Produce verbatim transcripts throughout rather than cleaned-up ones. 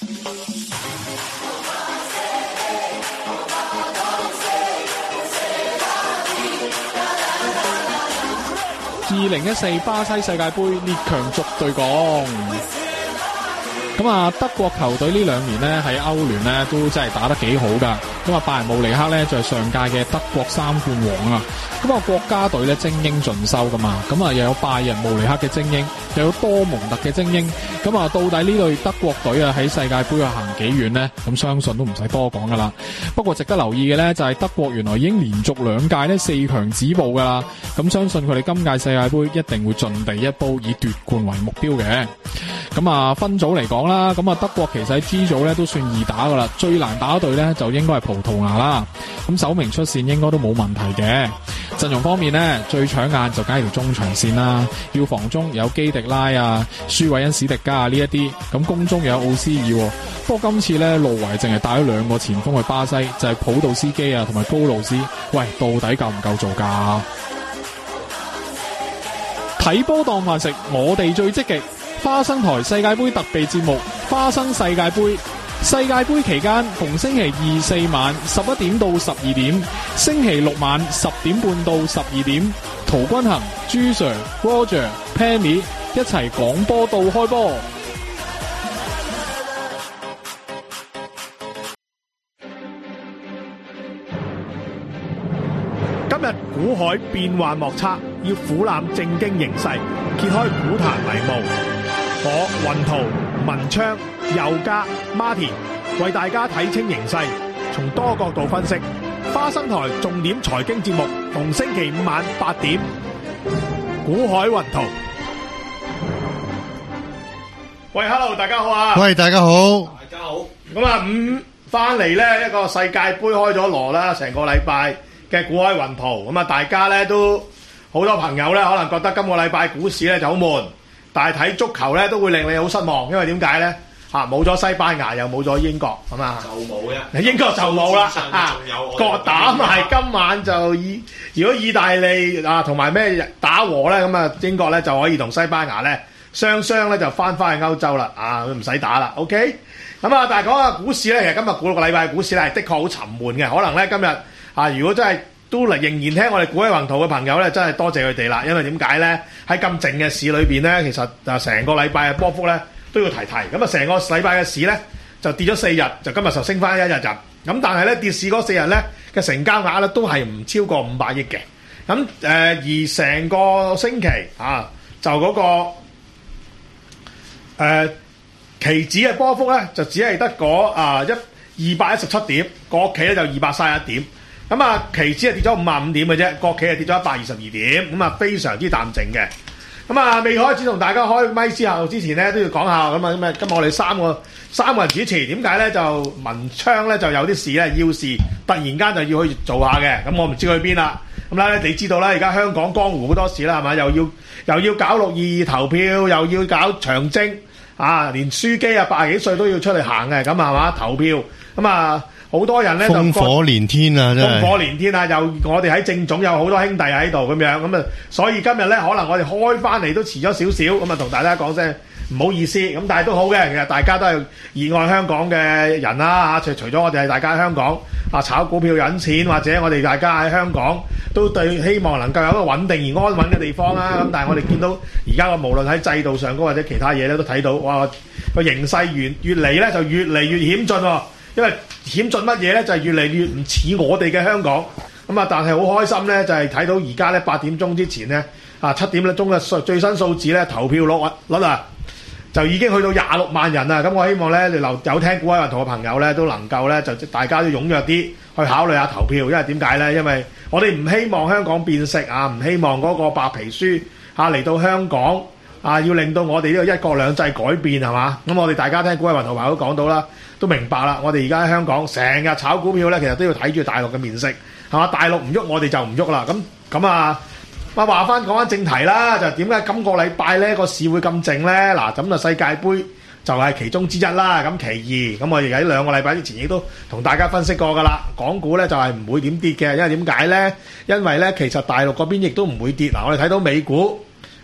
二零一四巴西世界盃列強逐對講。咁啊，德國球隊呢兩年呢喺歐聯呢都真係打得幾好噶。咁啊，拜仁慕尼黑呢就係上屆嘅德國三冠王啊。咁啊，國家隊呢精英盡收噶嘛。咁啊，又有拜仁慕尼黑嘅精英，又有多蒙特嘅精英。咁啊，到底呢隊德國隊啊喺世界盃去行幾遠呢？咁相信都唔使多講噶啦。不過值得留意嘅呢，就係德國原來已經連續兩屆呢四強止步噶啦。咁相信佢哋今屆世界盃一定會盡地一煲，以奪冠為目標嘅。咁啊，分組嚟講啦，咁啊德國其實喺 G 組咧都算易打噶啦，最難打隊咧就應該係葡萄牙啦。咁首名出線應該都冇問題嘅。陣容方面咧，最搶眼就梗係條中場線啦，要防中有基迪拉啊、舒韋恩史迪加啊呢一啲，咁攻中又有奧斯爾。不過今次咧路維淨係帶咗兩個前鋒去巴西，就係、是、普杜斯基啊同埋高路斯。喂，到底夠唔夠做㗎？睇波當飯食，我哋最積極。花生台世界盃特備節目《花生世界盃》，世界盃期間逢星期二四晚十一點到十二點，星期六晚十點半到十二點，陶君行、朱 Sir、Roger、Pammy 一齊講波到開波。 今日股海變幻莫測，要俯瞰正經形勢，揭開股壇迷霧。我雲圖、文昌、佑嘉、Martin 為大家睇清形勢，從多角度分析。花生台重點財經節目，逢星期五晚八點。股海雲圖。喂 ，Hello， 大家好啊！ 喂，大家好， 大家好。咁啊，五翻嚟咧，一個世界盃開咗鑼啦，成個禮拜嘅股海雲圖。咁啊，大家咧都好多朋友咧，可能覺得今個禮拜股市咧就好悶。但係睇足球咧都會令你好失望，因為點解咧？嚇冇咗西班牙，又冇咗英國，咁啊， 就冇嘅。 英國就冇啦。啊，各打埋今晚就意，如果意大利啊同埋咩打和咧，咁啊英國咧就可以同西班牙咧雙雙咧就翻返去歐洲啦。啊，唔使打啦。OK，咁啊，但係講下股市咧，其實今日估個禮拜股市咧係的確好沉悶嘅。可能咧今日啊，如果真係都嚟仍然聽我哋股海宏圖嘅朋友咧，真係多謝佢哋啦。因為點解咧？喺咁靜嘅市裏邊咧，其實啊成個禮拜嘅波幅咧都要提提。咁啊成個禮拜嘅市咧就跌咗四日，就今日就升翻一日日。咁但係咧跌市嗰四日咧嘅成交額咧都係唔超過五百億嘅。咁誒、呃、而成個星期啊就嗰、那個誒、呃、期指嘅波幅咧就只係得嗰啊一二百一十七點，國企咧就二百三十一點。咁啊，期指係跌咗五十五點嘅啫，國企係跌咗一百二十二點，咁啊非常之淡靜嘅。咁啊，未開始同大家開咪之後之前咧，都要講下咁啊咁啊，今日我哋三個三個人主持，點解咧就文昌咧就有啲事咧要事，突然間就要去做下嘅，咁我唔知去邊啦。咁咧你知道啦，而家香港江湖好多事啦，係嘛？又要又要搞六二二投票，又要搞長征，啊，連書記啊八十幾歲都要出嚟行嘅，咁係嘛投票，咁啊。好多人咧就烽火連天啊！真係烽火連天啊！又我哋喺政總有好多兄弟喺度咁樣，咁啊，所以今日咧可能我哋開翻嚟都遲咗少少，咁啊同大家講聲唔好意思，咁但係都好嘅，其實大家都係熱愛香港嘅人啦嚇，除除咗我哋係大家喺香港啊炒股票引錢，或者我哋大家喺香港都對希望能夠有一個穩定而安穩嘅地方啦。咁但係我哋見到而家個無論喺制度上高或者其他嘢咧，都睇到哇個形勢越越嚟咧就越嚟越險峻喎。因為險峻乜嘢咧，就係、是、越嚟越唔似我哋嘅香港咁啊！但係好開心咧，就係、是、睇到而家咧八點鐘之前咧啊七點鐘嘅最新數字咧投票率率啊就已經去到廿六萬人啦！咁我希望咧你留有聽股海雲圖嘅朋友咧都能夠咧就大家都踴躍啲去考慮下投票，因為點解咧？因為我哋唔希望香港變色啊，唔希望嗰個白皮書啊嚟到香港啊，要令到我哋呢個一國兩制改變係嘛？咁我哋大家聽股海雲圖朋友都講到啦。都明白啦，我哋而家喺香港成日炒股票咧，其實都要睇住大陸嘅面色，係嘛？大陸唔喐，我哋就唔喐啦。咁咁啊，啊話翻講翻正題啦，就點解今個禮拜咧個市會咁靜咧？嗱，咁啊世界盃就係其中之一啦。咁其二，咁我哋喺兩個禮拜之前亦都同大家分析過噶啦，港股咧就係唔會點跌嘅，因為點解咧？因為咧其實大陸嗰邊亦都唔會跌。嗱，我哋睇到美股，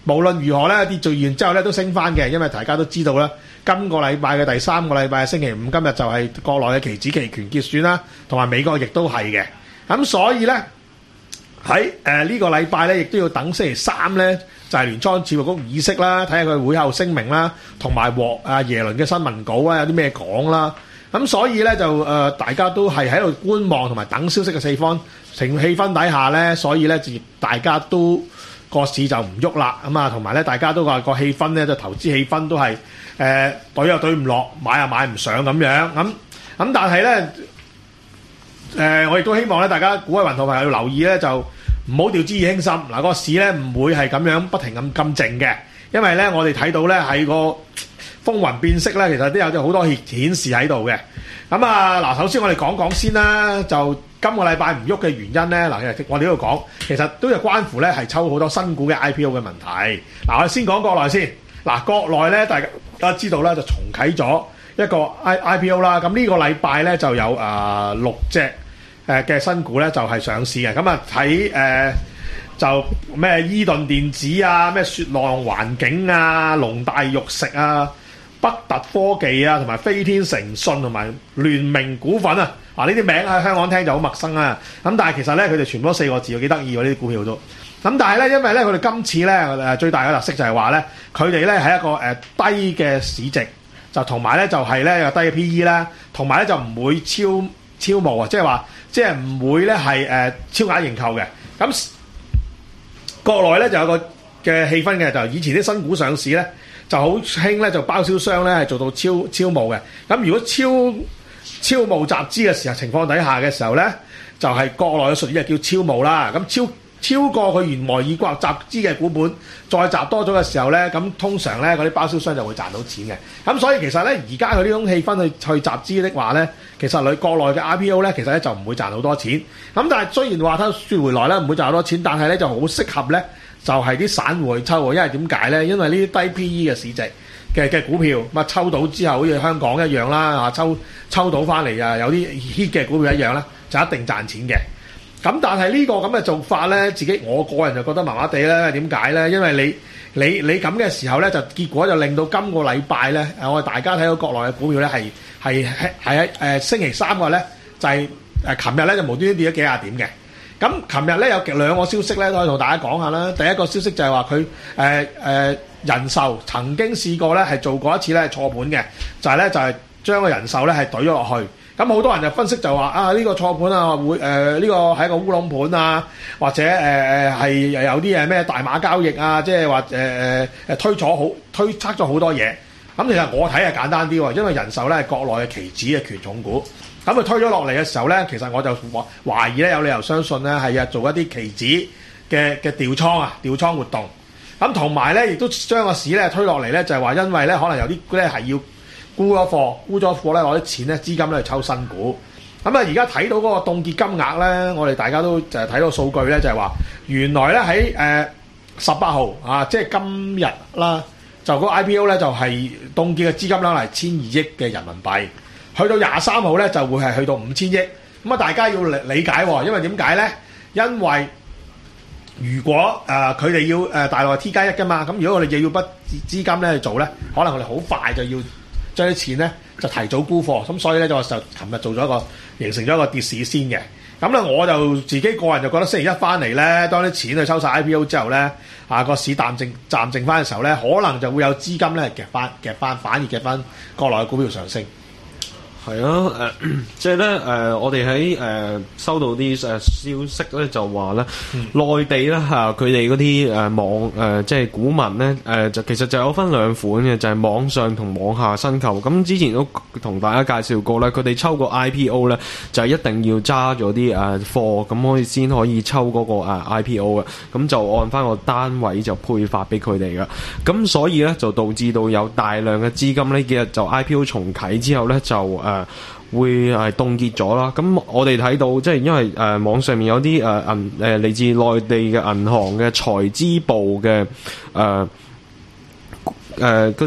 無論如何咧，跌做完之後咧都升翻嘅，因為大家都知道啦，今個禮拜嘅第三個禮拜星期五，今日就係國內嘅期指期權結算啦，同埋美國亦都係嘅。咁所以咧喺誒呢個禮拜咧，亦都要等星期三咧，就係、是、聯邦儲備局議息啦，睇下佢會後聲明啦，同埋獲啊耶倫嘅新聞稿啊，有啲咩講啦。咁所以咧就誒、呃、大家都係喺度觀望同埋等消息嘅四方情氣氛底下咧，所以咧就大家都個市就唔喐啦。咁啊，同埋咧大家都話個氣氛咧，就投資氣氛都係誒對又對唔落，買又買唔上咁樣。咁咁但係咧誒，我亦都希望咧大家股海雲圖朋友要留意咧，就唔好掉之以輕心。嗱、個市咧唔會係咁樣不停咁咁靜嘅，因為咧我哋睇到咧喺個風雲變色咧，其實都有好多顯示喺度嘅。咁啊，嗱，首先我哋講講先啦。就今個禮拜唔喐嘅原因咧，嗱，我哋呢度講，其實都有關乎咧係抽好多新股嘅 I P O 嘅問題。嗱，我哋先講國內先。嗱，國內咧大家大家知道啦，就重啟咗一個 I I P O 啦。咁呢個禮拜咧就有啊、呃、六隻誒嘅新股咧就係上市嘅。咁啊睇誒就咩伊頓電子啊、咩雪浪環境啊、龍大肉食啊、北特科技啊，同埋飛天誠信同埋聯明股份啊，啊呢啲名喺香港聽就好陌生啊。咁但係其實咧，佢哋全部都四個字，幾得意喎呢啲股票都。咁但係咧，因為咧佢哋今次咧誒最大嘅特色就係話咧，佢哋咧係一個誒、呃、低嘅市值，就同埋咧就係咧有低嘅 P E 啦，同埋咧就唔會超超募啊，即係話即係唔會咧係誒超額認購嘅。咁國內咧就有個嘅氣氛嘅，就以前啲新股上市咧。就好興咧，就包銷商咧係做到超超募嘅。咁如果超超募集資嘅時候情況底下嘅時候咧，就係、是、國內嘅術語係叫超募啦。咁超超過佢原來已掛集資嘅股本，再集多咗嘅時候咧，咁通常咧嗰啲包銷商就會賺到錢嘅。咁所以其實咧，而家佢呢種氣氛去去集資的話咧，其實佢國內嘅 I P O 咧，其實咧就唔會賺好多錢。咁但係雖然話睇説回來咧唔會賺好多錢，但係咧就好適合咧。就係啲散戶去抽喎，因為點解咧？因為呢啲低 P E 嘅市值嘅嘅股票，咁啊抽到之後，好似香港一樣啦，啊抽抽到翻嚟啊，有啲 hit 嘅股票一樣啦，就一定賺錢嘅。咁但係呢個咁嘅做法咧，自己我個人就覺得麻麻地啦。點解咧？因為你你你咁嘅時候咧，就結果就令到今個禮拜咧，我哋大家睇到國內嘅股票咧，係係係喺誒星期三個咧，就係誒琴日咧就無端端跌咗幾廿點嘅。咁琴日咧有兩個消息咧，都可以同大家講下啦。第一個消息就係話佢誒誒人壽曾經試過咧係做過一次咧係錯盤嘅，就係咧就係將個人壽咧係懟咗落去。咁好多人就分析就話啊呢個錯盤啊會誒呢個係一個烏龍盤啊，或者誒誒係有啲誒咩大碼交易啊，即係話誒誒誒推咗好推測咗好多嘢。咁其實我睇係簡單啲喎，因為人壽咧係國內嘅期指嘅權重股。咁佢推咗落嚟嘅時候咧，其實我就懷疑咧有理由相信咧係啊做一啲期指嘅嘅調倉啊調倉活動。咁同埋咧亦都將個市咧推落嚟咧，就係話因為咧可能有啲咧係要沽咗貨，沽咗貨咧攞啲錢咧資金咧去抽新股。咁啊而家睇到嗰個凍結金額咧，我哋大家都就係睇到數據咧，就係話原來咧喺誒十八號啊，即係今日啦，就嗰個 I P O 咧就係凍結嘅資金啦係千二億嘅人民幣。去到廿三號咧就會係去到五千億，咁啊大家要理解喎，因為點解咧？因為如果誒佢哋要誒、呃、大陸係 T 加一㗎嘛，咁如果我哋又要筆資金咧去做咧，可能我哋好快就要將啲錢咧就提早沽貨，咁所以咧就就琴日做咗一個形成咗一個跌市先嘅。咁咧我就自己個人就覺得星期一翻嚟咧，當啲錢去收晒 I P O 之後咧，啊個市淡靜暫靜翻嘅時候咧，可能就會有資金咧夾翻夾翻，反而夾翻國內嘅股票上升。 係啊，誒、呃，即係咧，誒、呃，我哋喺誒收到啲誒消息咧，就話咧，嗯、內地咧嚇佢哋嗰啲誒網誒、呃、即係股民咧，誒、呃、就其實就有分兩款嘅，就係、是、網上同網下申購。咁之前都同大家介紹過咧，佢哋抽個 I P O 咧，就係一定要揸咗啲誒貨，咁可以先可以抽嗰個 I P O 嘅，咁就按翻個單位就配發俾佢哋嘅。咁所以咧就導致到有大量嘅資金呢幾日就 I P O 重啟之後咧就誒。呃誒會係凍結咗啦，咁我哋睇到即係因為誒、呃、網上面有啲誒銀誒嚟自內地嘅銀行嘅財資部嘅誒誒嗰啲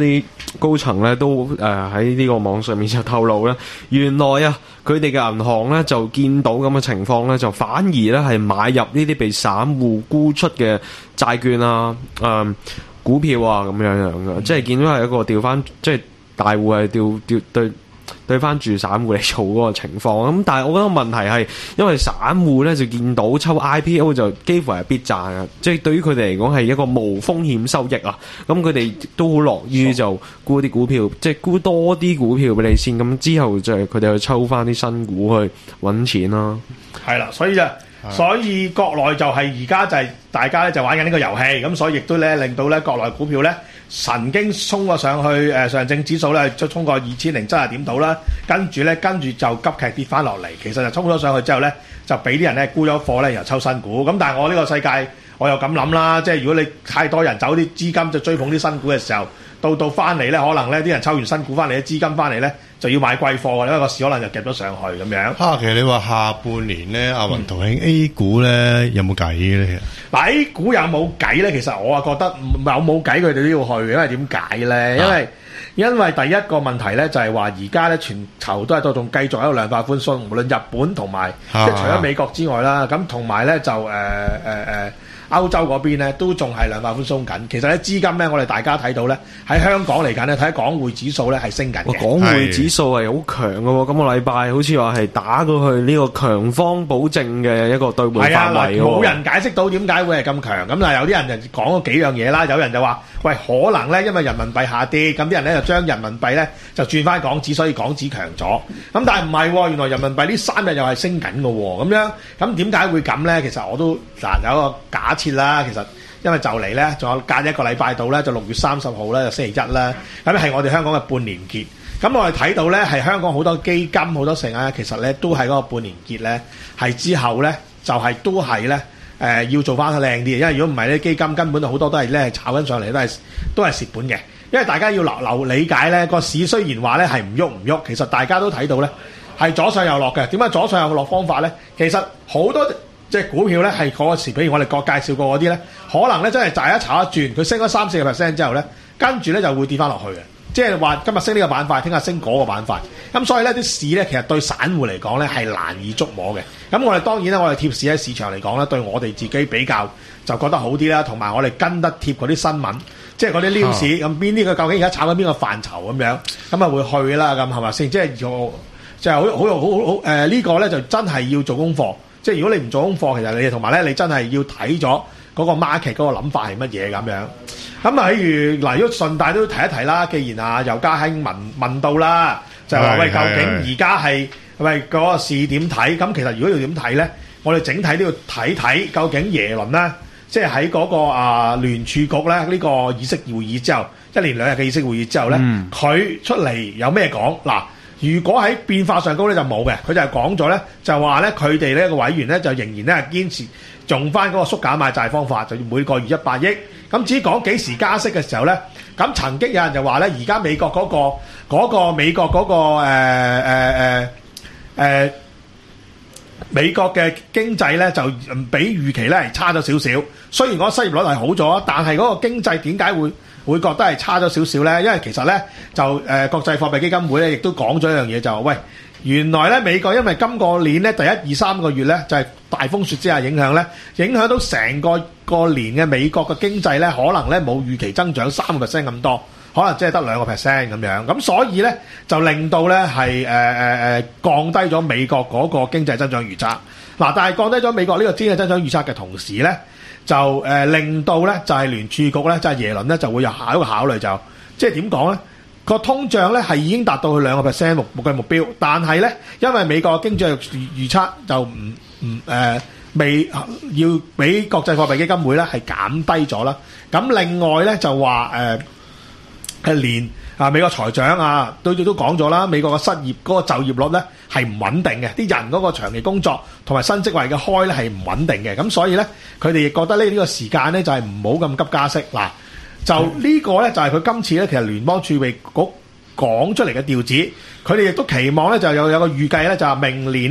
高層咧都誒喺呢個網上面就透露咧，原來啊佢哋嘅銀行咧就見到咁嘅情況咧，就反而咧係買入呢啲被散戶沽出嘅債券啊、誒、嗯、股票啊咁樣樣嘅，即係見到係一個調翻，即係大戶係調調對。對翻住散戶嚟做嗰個情況，咁但係我覺得問題係，因為散戶咧就見到抽 I P O 就幾乎係必賺嘅，即係對於佢哋嚟講係一個無風險收益啊。咁佢哋都好樂於就沽啲股票，即係沽多啲股票俾你先，咁之後就係佢哋去抽翻啲新股去揾錢啦。 係啦，所以就所以國內就係而家就係大家咧就玩緊呢個遊戲，咁所以亦都咧令到咧國內股票咧曾經衝過上去，誒上證指數咧就衝過二千零七十點度啦，跟住咧跟住就急劇跌翻落嚟，其實就衝咗上去之後咧就俾啲人咧沽咗貨咧，然後抽新股。咁但係我呢個世界我又咁諗啦，即係如果你太多人走啲資金就追捧啲新股嘅時候，到到翻嚟咧可能咧啲人抽完新股翻嚟啲資金翻嚟咧就要買貴貨，因為個市可能就夾咗上去咁樣。 啊，其實你話下半年咧，阿雲圖兄 A 股咧有冇計咧？ 嗱 A 股有冇計咧？其實我啊覺得有冇計佢哋都要去，因為點解咧？因為、啊、因為第一個問題咧就係話而家咧全球都係都仲繼續喺度量化寬鬆，無論日本同埋、啊、即係除咗美國之外啦，咁同埋咧就誒誒誒。呃呃呃歐洲嗰邊咧都仲係量化寬鬆緊，其實咧資金咧我哋大家睇到咧喺香港嚟緊咧睇港匯指數咧係升緊嘅。 港匯指數係好強嘅喎，今個禮拜好似話係打過去呢個強方保證嘅一個兌換範圍喎。 冇人解釋到點解會係咁強，咁但係有啲人就講咗幾樣嘢啦，有人就話喂可能咧因為人民幣下跌，咁啲人咧就將人民幣咧就轉翻港紙，所以港紙強咗。咁但係唔係喎，原來人民幣呢三日又係升緊嘅喎，咁樣咁點解會咁咧？其實我都嗱有一個假設啦，其實因為就嚟咧，仲有隔一個禮拜到咧，就六月三十號咧，就星期一啦。咁係我哋香港嘅半年結。咁我哋睇到咧，係香港好多基金好多成啊，其實咧都係嗰個半年結咧，係之後咧就係、是、都係咧誒要做翻靚啲，因為如果唔係咧，基金根本好多都係咧炒緊上嚟，都係都係蝕本嘅。因為大家要留留理解咧，個市雖然話咧係唔喐唔喐，其實大家都睇到咧係左上右落嘅。點解左上右落方法咧？其實好多。即係股票咧，係嗰時，比如我哋各介紹過嗰啲咧，可能咧真係就一炒一轉，佢升咗三四個 percent 之後咧，跟住咧就會跌翻落去嘅。即係話今日升呢個板塊，聽日升嗰個板塊。咁所以咧啲市咧，其實對散戶嚟講咧係難以捉摸嘅。咁我哋當然咧，我哋貼市喺市場嚟講咧，對我哋自己比較就覺得好啲啦。同埋我哋跟得貼嗰啲新聞，即係嗰啲 news 咁邊啲佢究竟而家炒緊邊個範疇咁樣，咁啊會去啦咁係咪先？即係要即係好好好好好誒呢個咧就真係要做功課。即係如果你唔做功課，其實你同埋咧，你真係要睇咗嗰個 market 嗰個諗法係乜嘢咁樣。咁啊，譬如嗱，如果順帶都提一提啦，既然啊尤家興問問到啦，就係話喂，究竟而家係喂嗰個市點睇？咁其實如果要點睇咧，我哋整體都要睇睇究竟耶倫咧，即係喺嗰個啊聯儲局咧呢個議息會議之後，一連兩日嘅議息會議之後咧，佢、嗯、出嚟有咩講嗱？如果喺變化上高咧就冇嘅，佢就係講咗咧，就話咧佢哋呢個委員咧就仍然咧係堅持用翻嗰個縮減買債方法，就要每個月一百億。咁至於講幾時加息嘅時候咧，咁曾經有人就話咧，而家美國嗰、嗰個嗰、嗰個美國嗰、嗰個誒誒誒誒美國嘅經濟咧就比預期咧係差咗少少。雖然嗰個失業率係好咗，但係嗰個經濟點解會會覺得係差咗少少咧？因為其實咧就誒、呃、國際貨幣基金會咧亦都講咗一樣嘢，就喂原來咧美國因為今個年咧第一二三個月咧就係、是、大風雪之下影響咧，影響到成個個年嘅美國嘅經濟咧，可能咧冇預期增長三個 percent 咁多，可能即係得兩個 percent 咁樣。咁所以咧就令到咧係誒誒誒降低咗美國嗰個經濟增長預測。嗱，但係降低咗美國呢個經濟增長預測嘅同時咧，就誒、呃、令到咧就係、是、聯儲局咧，就係、是、耶倫咧就會有下一個考慮，就即係點講咧？個通脹咧係已經達到佢兩個 percent 目目嘅目標，但係咧因為美國嘅經濟預預測就唔唔誒未要俾國際貨幣基金會咧係減低咗啦。咁另外咧就話誒係連啊美國財長啊都都講咗啦，美國嘅失業嗰個就業率咧係唔穩定嘅，啲人嗰個長期工作同埋新職位嘅開咧係唔穩定嘅，咁所以咧佢哋亦覺得呢呢個時間咧就係唔好咁急加息嗱。就呢個咧就係佢今次咧其實聯邦儲備局講出嚟嘅調子，佢哋亦都期望咧就有有個預計咧就係明年咧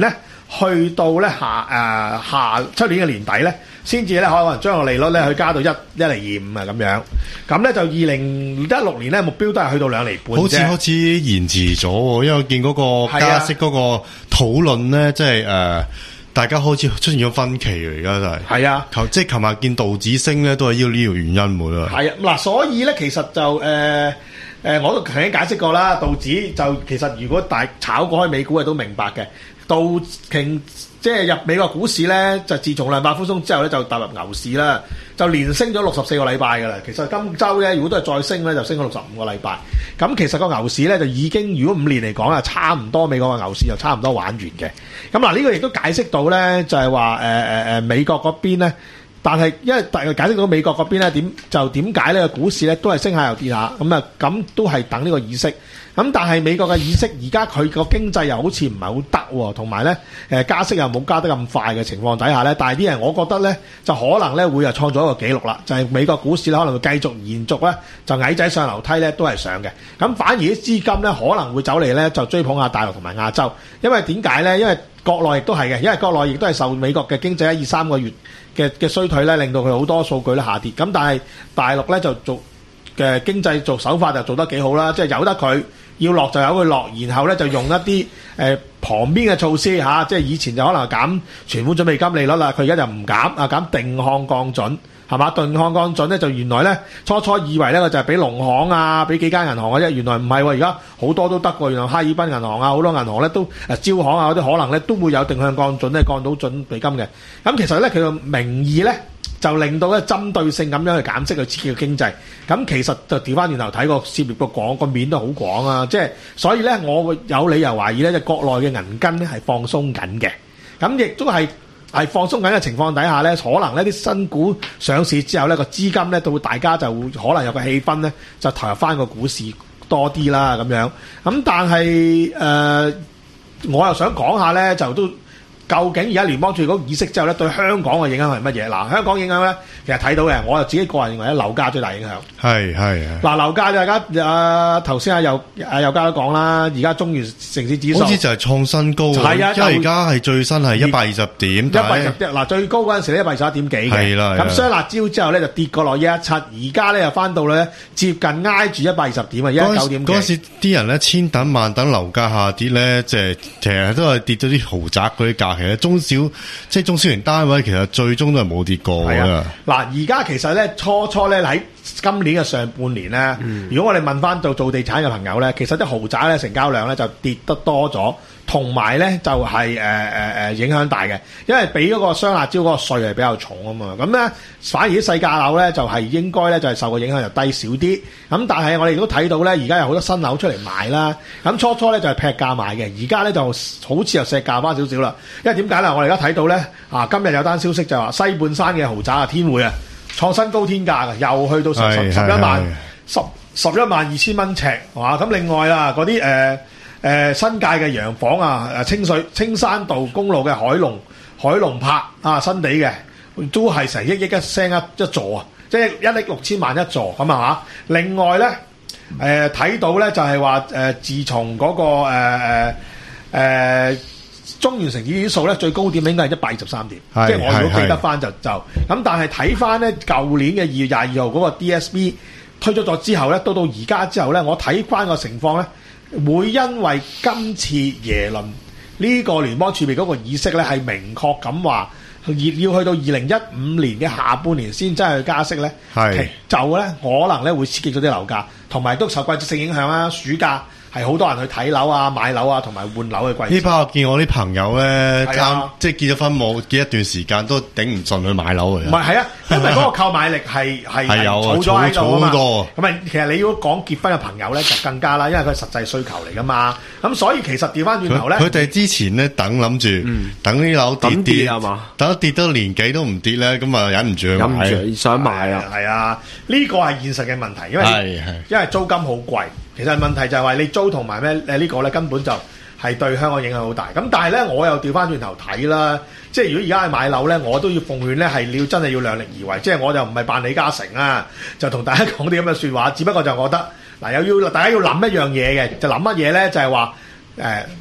去到咧下誒、呃、下出年嘅年底咧，先至咧可能將個利率咧去加到一一厘二五啊咁樣。咁咧就二零一六年咧目標都係去到兩厘半啫。 好似開始延遲咗喎，因為我見嗰個加息嗰個討論咧，即係誒大家開始出現咗分歧啊！而家就係係啊， 即係琴日見道指升咧，都係因為呢條原因喎啦。 係啊，嗱，所以咧其實就誒。呃誒、呃，我都曾經解釋過啦，道指就其實如果大炒過開美股嘅都明白嘅，道瓊即係入美國股市咧，就自從量化寬鬆之後咧，就踏入牛市啦，就連升咗六十四個禮拜㗎啦。其實今週咧，如果都係再升咧，就升咗六十五個禮拜。咁其實個牛市咧就已經，如果五年嚟講啊，差唔多美國嘅牛市就差唔多玩完嘅。咁嗱，呢個亦都解釋到咧，就係話誒誒誒美國嗰邊咧。但係，因為大概解釋到美國嗰邊咧點就點解呢個股市咧都係升下又跌下，咁啊咁都係等呢個議息。咁但係美國嘅議息而家佢個經濟又好似唔係好得喎，同埋咧誒加息又冇加得咁快嘅情況底下咧，但係啲人我覺得咧就可能咧會又創造一個紀錄啦，就係、是、美國股市咧可能會繼續延續咧就矮仔上樓梯咧都係上嘅。咁反而啲資金咧可能會走嚟咧就追捧下大陸同埋亞洲，因為點解咧？因為國內亦都係嘅，因為國內亦都係受美國嘅經濟一二三個月嘅嘅衰退咧，令到佢好多數據咧下跌。咁但係大陸咧就做嘅經濟做手法就做得幾好啦，即係由得佢要落就由佢落，然後咧就用一啲誒、呃、旁邊嘅措施嚇、啊，即係以前就可能減存款準備金利率啦，佢而家就唔減啊，減定向降準。係嘛？定向降準咧，就原來咧初初以為咧，佢就係俾農行啊，俾幾間銀行嘅啫。原來唔係喎，而家好多都得喎。原來哈爾濱銀行啊，好多銀行咧都誒招行啊嗰啲可能咧都會有定向降準咧，降到準備金嘅。咁其實咧，佢個名義咧就令到咧針對性咁樣去減息去刺激個經濟。咁其實就調翻轉頭睇個涉獵個廣個面都好廣啊。即係所以咧，我會有理由懷疑咧，就國內嘅銀根咧係放鬆緊嘅。咁亦都係。係放鬆緊嘅情況底下咧，可能呢啲新股上市之後咧，個資金咧到大家就會可能有個氣氛咧，就投入翻個股市多啲啦咁樣。咁但係誒、呃，我又想講下咧，就都究竟而家聯邦儲備局議息之後咧，對香港嘅影響係乜嘢？嗱，香港影響咧，其實睇到嘅，我就自己個人認為咧，樓價最大影響。係係係。嗱，樓價大家啊頭先阿佑阿佑嘉都講啦，而家中原城市指數好似就係創新高喎。係啊，因為而家係最新係一百二十點。一百二十點嗱，最高嗰陣時咧一百二十一點幾嘅。係啦。咁雙辣椒之後咧就跌過落一一七，而家咧又翻到咧接近挨住一百二十點啊，一一九點幾。嗰陣時啲人咧千等萬等樓價下跌咧，即係其實都係跌咗啲豪宅嗰啲價。其實中小即係中小型單位，其實最終都係冇跌過㗎。嗱，而家其實咧初初咧喺今年嘅上半年咧，嗯、如果我哋問翻做做地產嘅朋友咧，其實啲豪宅咧成交量咧就跌得多咗，同埋咧就係誒誒誒影響大嘅，因為俾嗰個雙辣椒嗰個稅係比較重啊嘛。咁咧反而啲細價樓咧就係、是、應該咧就係、是、受個影響就低少啲。咁但係我哋亦都睇到咧，而家有好多新樓出嚟賣啦。咁初初咧就係、是、劈價賣嘅，而家咧就好似又石價翻少少啦。因為點解咧？我哋而家睇到咧啊，今日有單消息就話西半山嘅豪宅啊，天匯啊，創新高天價嘅，又去到十十十一萬十十一萬二千蚊尺，係嘛？咁另外啦，嗰啲誒誒新界嘅洋房啊，誒清水青山道公路嘅海龍海龍柏啊，新地嘅都係成一億一聲一一座啊，即係一億六千萬一座咁啊嚇。另外咧誒睇到咧就係話誒，自從嗰、那個誒誒、呃呃、中原城市指數咧最高點應該係一百二十三點，即係我如果記得翻就就咁。但係睇翻咧舊年嘅二月廿二號嗰個 D S B 推出咗之後咧，到到而家之後咧，我睇翻個情況咧，會因為今次耶倫呢個聯邦儲備嗰個議息咧係明確咁話，要要去到二零一五年嘅下半年先真係去加息咧，係就咧可能咧會刺激咗啲樓價，同埋都受季節性影響啊，暑假。係好多人去睇樓啊、買樓啊同埋換樓嘅季節。呢排我見我啲朋友咧，啊、即係結咗婚冇幾一段時間都頂唔順去買樓嘅。唔係係啊，因為嗰個購買力係係係儲咗喺度啊嘛。咁啊，其實你要講結婚嘅朋友咧，就更加啦，因為佢係實際需求嚟噶嘛。咁所以其實調翻轉頭咧，佢哋之前咧等諗住、嗯、等啲樓跌跌係嘛，等跌多年幾都唔跌咧，咁啊忍唔住去買，忍唔住想買啊。係啊，呢個係現實嘅問題，因為係係因為租金好貴。其實問題就係話你租同埋咩誒呢個咧根本就係對香港影響好大。咁但係咧我又調翻轉頭睇啦，即係如果而家去買樓咧，我都要奉勸咧係你要真係要量力而為。即係我就唔係扮李嘉誠啊，就同大家講啲咁嘅説話。只不過就覺得嗱，又要大家要諗一樣嘢嘅，就諗乜嘢咧？就係話誒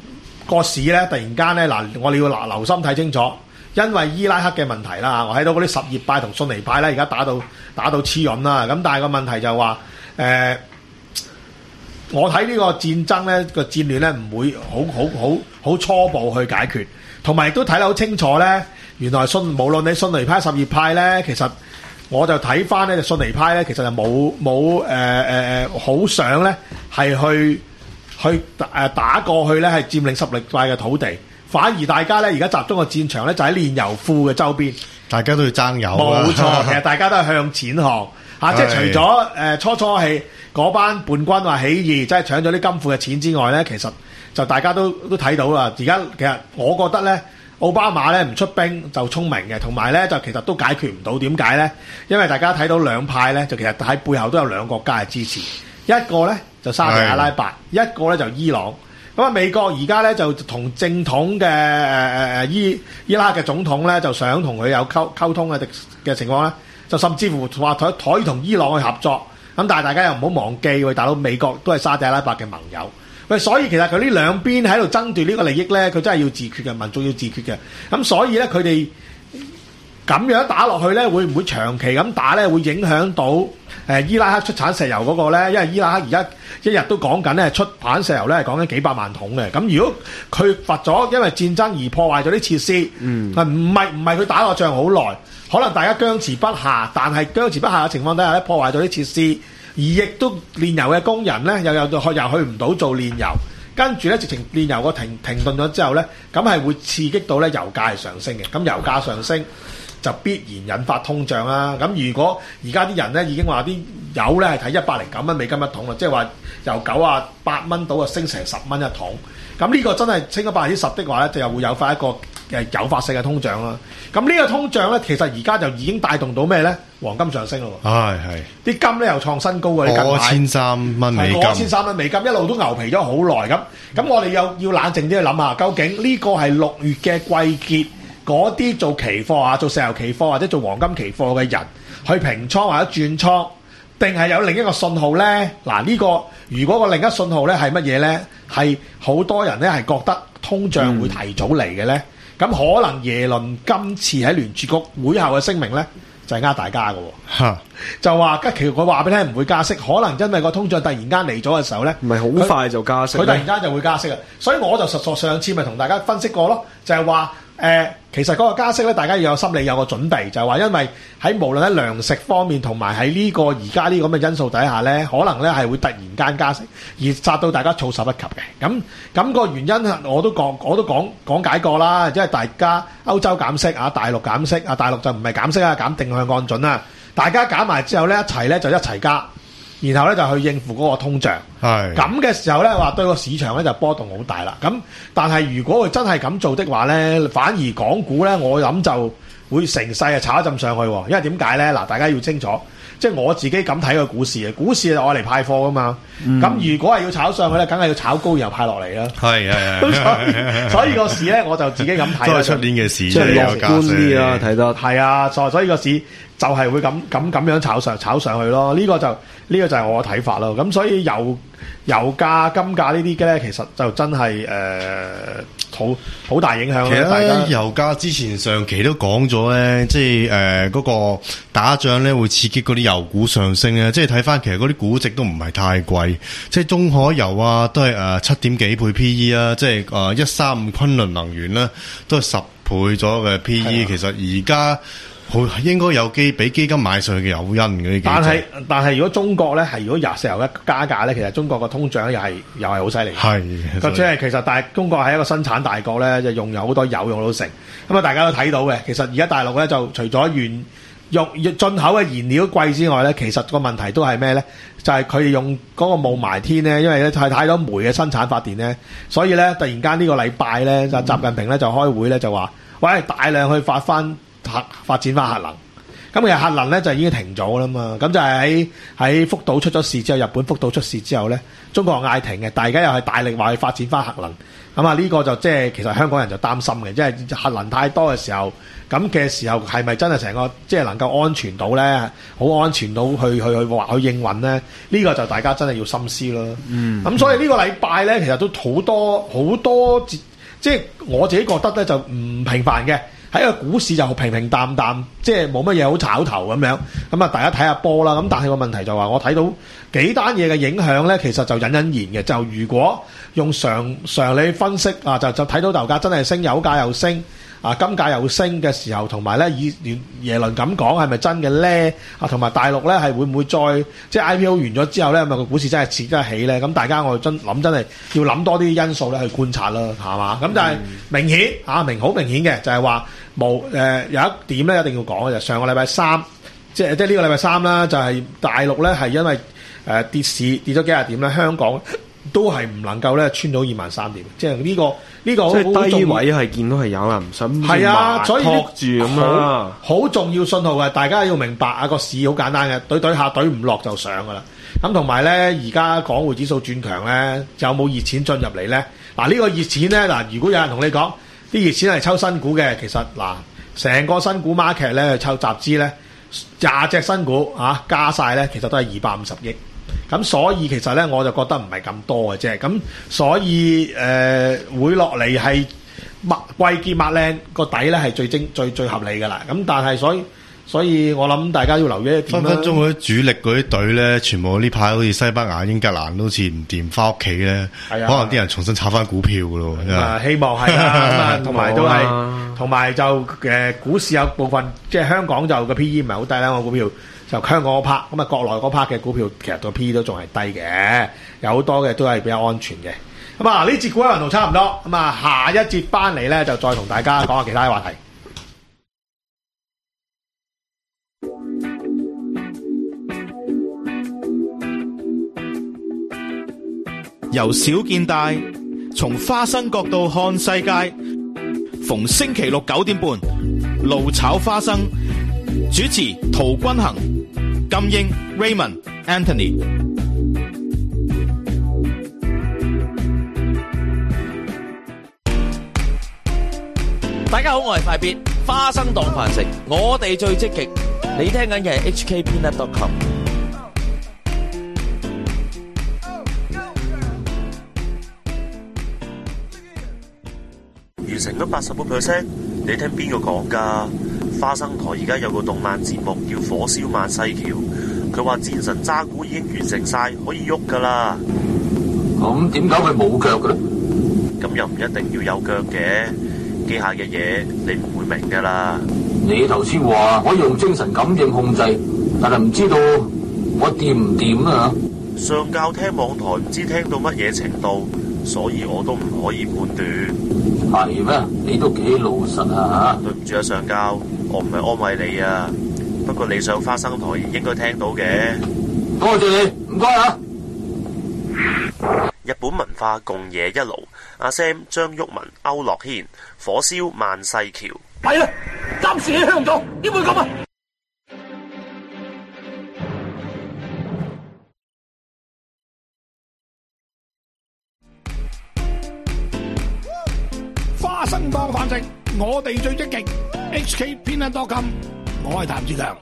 個市咧突然間咧嗱，我哋要留留心睇清楚，因為伊拉克嘅問題啦，我睇到嗰啲什葉派同遜尼派咧，而家打到打到黐潤啦。咁但係個問題就係話誒，我睇呢個戰爭咧個戰亂咧唔會好好好好初步去解決，同埋亦都睇得好清楚咧。原來遜無論你遜尼派、什葉派咧，其實我就睇翻咧，就遜尼派咧，其實就冇冇誒誒誒好想咧係去去誒打過去咧，係佔領什葉派嘅土地。反而大家咧而家集中個戰場咧就喺煉油庫嘅周邊， 大家都要爭油。 冇錯，其實大家都係向錢看嚇，即係除咗誒、呃、初初係嗰班叛軍話起義，即係搶咗啲金庫嘅錢之外咧，其實就大家都都睇到啦。而家其實我覺得咧，奧巴馬咧唔出兵就聰明嘅，同埋咧就其實都解決唔到。點解咧？因為大家睇到兩派咧，就其實喺背後都有兩個國家嘅支持，一個咧就沙特阿拉伯，一個咧就伊朗。咁啊，美國而家咧就同正統嘅誒誒誒伊伊拉克嘅總統咧，就想同佢有溝溝通嘅嘅情況咧，就甚至乎話可可以同伊朗去合作。咁但係大家又唔好忘記，喂，大佬美國都係沙特阿拉伯嘅盟友。喂，所以其實佢呢兩邊喺度爭奪呢個利益咧，佢真係要自決嘅，民族要自決嘅。咁所以咧，佢哋咁樣打落去咧，會唔會長期咁打咧？會影響到誒、呃、伊拉克出產石油嗰個咧？因為伊拉克而家一日都講緊咧，出產石油咧係講緊幾百萬桶嘅。咁如果佢罰咗因為戰爭而破壞咗啲設施，嗯，唔係唔係佢打個仗好耐，可能大家僵持不下，但係僵持不下嘅情況底下咧，破壞咗啲設施，而亦都煉油嘅工人咧又又又去唔到做煉油，跟住咧直情煉油個停停頓咗之後咧，咁係會刺激到咧油價係上升嘅。咁油價上升就必然引發通脹啦。咁如果而家啲人咧已經話啲油咧係睇一百零九蚊美金一桶啦，即係話由九啊八蚊到啊升成十蚊一桶。咁呢個真係升咗百分之十的話咧，就又會有翻一個誒誘發性嘅通脹啦。咁呢個通脹咧，其實而家就已經帶動到咩咧？黃金上升咯。係係。啲金咧又創新高喎， 過千三蚊美金。 過千三蚊美金，一路都牛皮咗好耐咁。咁我哋又要冷靜啲去諗下，究竟呢個係六月嘅季結？嗰啲做期貨啊，做石油期貨或者做黃金期貨嘅人去平倉或者轉倉，定係有另一個信號咧？嗱，呢個如果個另一信號咧係乜嘢咧？係好多人咧係覺得通脹會提早嚟嘅咧。咁、嗯、可能耶倫今次喺聯儲局會後嘅聲明咧，就係呃大家嘅喎。嚇，就話吉其佢話俾你聽唔會加息，可能因為個通脹突然間嚟咗嘅時候咧， 唔係好快就加息， 佢突然間就會加息啊！所以我就實在上次咪同大家分析過咯，就係話。誒、呃，其實嗰個加息咧，大家要有心理有個準備，就係、是、話因為喺無論喺糧食方面同埋喺呢個而家呢咁嘅因素底下咧，可能咧係會突然間加息，而殺到大家措手不及嘅。咁咁、那個原因我都講我都講講解過啦，即係大家歐洲減息啊，大陸減息啊，大陸就唔係減息啊，減定向降準啊，大家減埋之後咧一齊咧就一齊加。然後咧就去應付嗰個通脹，係咁嘅時候咧話對個市場咧就波動好大啦。咁但係如果佢真係咁做的話咧，反而港股咧我諗就會成世啊炒一陣上去。因為點解咧？嗱，大家要清楚，即係我自己咁睇個股市嘅，股市係愛嚟派貨噶嘛。咁、嗯、如果係要炒上去咧，梗係要炒高然後派落嚟啦。係係係。所以所以個市咧我就自己咁睇。都係出年嘅市，即係樂觀啲啦，睇得係啊。所所以個市就係會咁咁咁樣炒上炒上去咯。呢、這個就呢、這個就係我嘅睇法咯。咁所以油油價、金價呢啲嘅咧，其實就真係誒、呃、好好大影響。其實大家油價之前上期都講咗咧，即係誒嗰個打仗咧會刺激嗰啲油股上升咧。即係睇翻其實嗰啲估值都唔係太貴，即係中海油啊都係誒七點幾倍 P E 啊，即係誒一三五昆侖能源咧都係十倍咗嘅 P E。其實而家好應該有機俾基金買上去嘅誘因嘅。 但係但係如果中國咧係如果廿石油一加價咧，其實中國個通脹又係又係好犀利。係，即係其實但係中國係一個生產大國咧，就用有好多油用到成。咁啊，大家都睇到嘅。其實而家大陸咧就除咗原用進口嘅燃料貴之外咧，其實個問題都係咩咧？就係佢哋用嗰個霧霾天咧，因為咧太太多煤嘅生產發電咧，所以咧突然間呢個禮拜咧，就習近平咧就開會咧就話，喂，大量去發翻。核發展翻核能，咁其實核能咧就已經停咗啦嘛，咁就係喺喺福島出咗事之後，日本福島出事之後咧，中國嗌停嘅，大家又係大力話去發展翻核能，咁啊呢個就即係其實香港人就擔心嘅，即係核能太多嘅時候，咁嘅時候係咪真係成個即係能夠安全到咧？好安全到去去去話去應運咧？呢個就大家真係要深思咯。嗯，咁所以呢個禮拜咧，其實都好多好多。 即係我自己覺得咧就唔平凡嘅。喺個股市就平平淡淡，即係冇乜嘢好炒頭咁樣。咁啊，大家睇下波啦。咁但係個問題就話，我睇到幾單嘢嘅影響咧，其實就隱隱然嘅。就如果用常常理分析啊，就就睇到樓價真係升，油價又升，啊金價又升嘅時候，同埋咧以耶倫咁講係咪真嘅咧？啊，同埋大陸咧係會唔會再即係 I P O 完咗之後咧，咪個股市真係持得起咧？咁大家我真諗真係要諗多啲因素咧去觀察啦，係嘛？咁但係明顯啊，明好明顯嘅就係話冇誒有一點咧一定要講嘅就係上個禮拜三，即係即係呢個禮拜三啦，就係大陸咧係因為誒跌市跌咗幾廿點咧，香港都係唔能夠咧穿到二萬三點，即係呢個呢個即係低位係見到係有人唔想係啊，所以托住咁啊， 好重要信號嘅，大家要明白啊，個市好簡單嘅，懟懟下懟唔落就上噶啦。咁同埋咧，而家港匯指數轉強咧，有冇熱錢進入嚟咧？嗱，呢個熱錢咧，嗱，如果有人同你講啲熱錢係抽新股嘅，其實嗱，成個新股 market 咧抽集資咧，廿隻新股啊加晒咧，其實都係二百五十億。咁所以其實咧，我就覺得唔係咁多嘅啫。咁所以誒、呃、會落嚟係抹貴結抹靚個底咧係最精最最合理㗎啦。咁但係所以所以我諗大家要留意一點分分鐘嗰啲主力嗰啲隊咧，全部呢排好似西班牙、英格蘭都好似唔掂，翻屋企咧，可能啲人重新炒翻股票㗎咯。 啊，希望係啦。咁同埋都係，同埋就誒、呃、股市有部分即係香港就個 P E 唔係好低啦，我股票。就香港嗰 part，咁啊國內嗰 part 嘅股票其實個 P 都仲係低嘅，有好多嘅都係比較安全嘅。咁啊呢節股一輪圖差唔多，咁啊下一節翻嚟咧就再同大家講下其他嘅話題。由小見大，從花生角度看世界。逢星期六九點半，路炒花生。主持陶君行、金英、Raymond、Anthony。 大家好，我係快必花生當飯食，我哋最積極。你聽緊嘅係 H K Peanut dot com。 完成咗八十個 percent，你聽邊個講㗎？花生台而家有個動漫節目叫《火燒萬世橋》，佢話戰神渣古已經完成晒，可以喐㗎啦。 咁點解佢冇腳嘅咧？ 咁又唔一定要有腳嘅，機械嘅嘢你唔會明㗎啦。 你頭先話可以用精神感應控制，但係唔知道我掂唔掂啊？ 上教聽網台唔知聽到乜嘢程度，所以我都唔可以判斷。 係咩？你都幾老實啊！ 對唔住啊，上教，我唔係安慰你啊。不過你上花生台應該聽到嘅。 多謝你，唔該啊！ 日本文化共冶一爐，阿 Sam、張旭文、區諾軒，火燒萬世橋。 係啦，暫時喺香港，點會咁啊？ 花生當飯食，我哋最積極。H K Peanut dot com， 我係譚志強。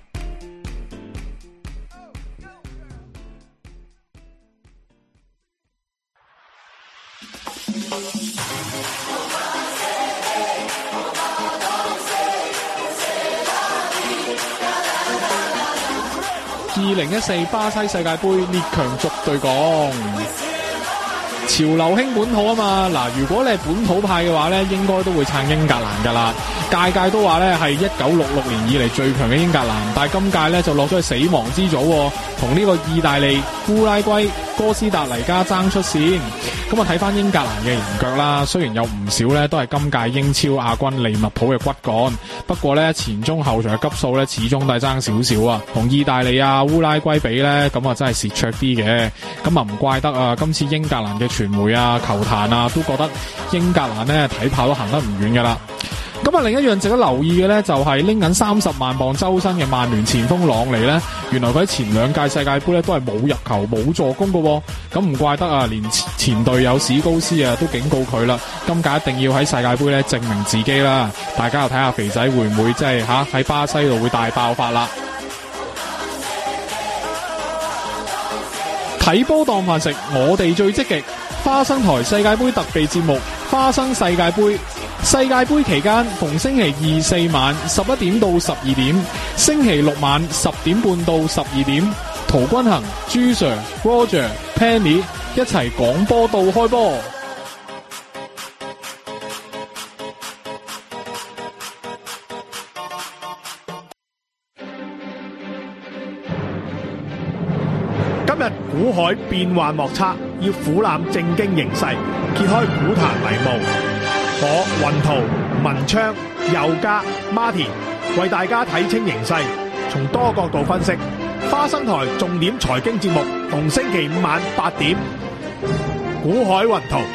二零一四巴西世界盃列強逐對講。潮流興本土啊嘛，嗱，如果你係本土派嘅話咧，應該都會撐英格蘭噶啦。屆屆都話咧係一九六六年以嚟最強嘅英格蘭，但係今屆咧就落咗去死亡之組，同呢個意大利、烏拉圭、哥斯達黎加爭出線。咁啊睇翻英格蘭嘅人腳啦，雖然有唔少咧都係今屆英超亞軍利物浦嘅骨幹，不過咧前中後場嘅級數咧始終都係爭少少啊。同意大利啊、烏拉圭比咧，咁啊真係蝕灼啲嘅。咁啊唔怪得啊，今次英格蘭嘅傳媒啊、球壇啊都覺得英格蘭咧睇炮都行得唔遠噶啦。咁啊，另一樣值得留意嘅咧，就係拎緊三十萬磅周薪嘅曼聯前鋒朗尼咧，原來佢喺前兩屆世界盃咧都係冇入球、冇助攻嘅，咁唔怪得啊，連前隊友史高斯啊都警告佢啦，今屆一定要喺世界盃咧證明自己啦。大家又睇下肥仔會唔會即係吓喺巴西度會大爆發啦？ 睇波當飯食，我哋最積極。花生台世界盃特備節目《花生世界盃》，世界盃期間逢星期二四晚十一點到十二點，星期六晚十點半到十二點，陶君行、朱 Sir、Roger、Penny 一齊講波到開波。 今日股海變幻莫測，要俯瞰正經形勢，揭開股壇迷霧。我雲圖、文昌、佑嘉、Martin 為大家睇清形勢，從多角度分析。花生台重點財經節目，逢星期五晚八點。股海雲圖。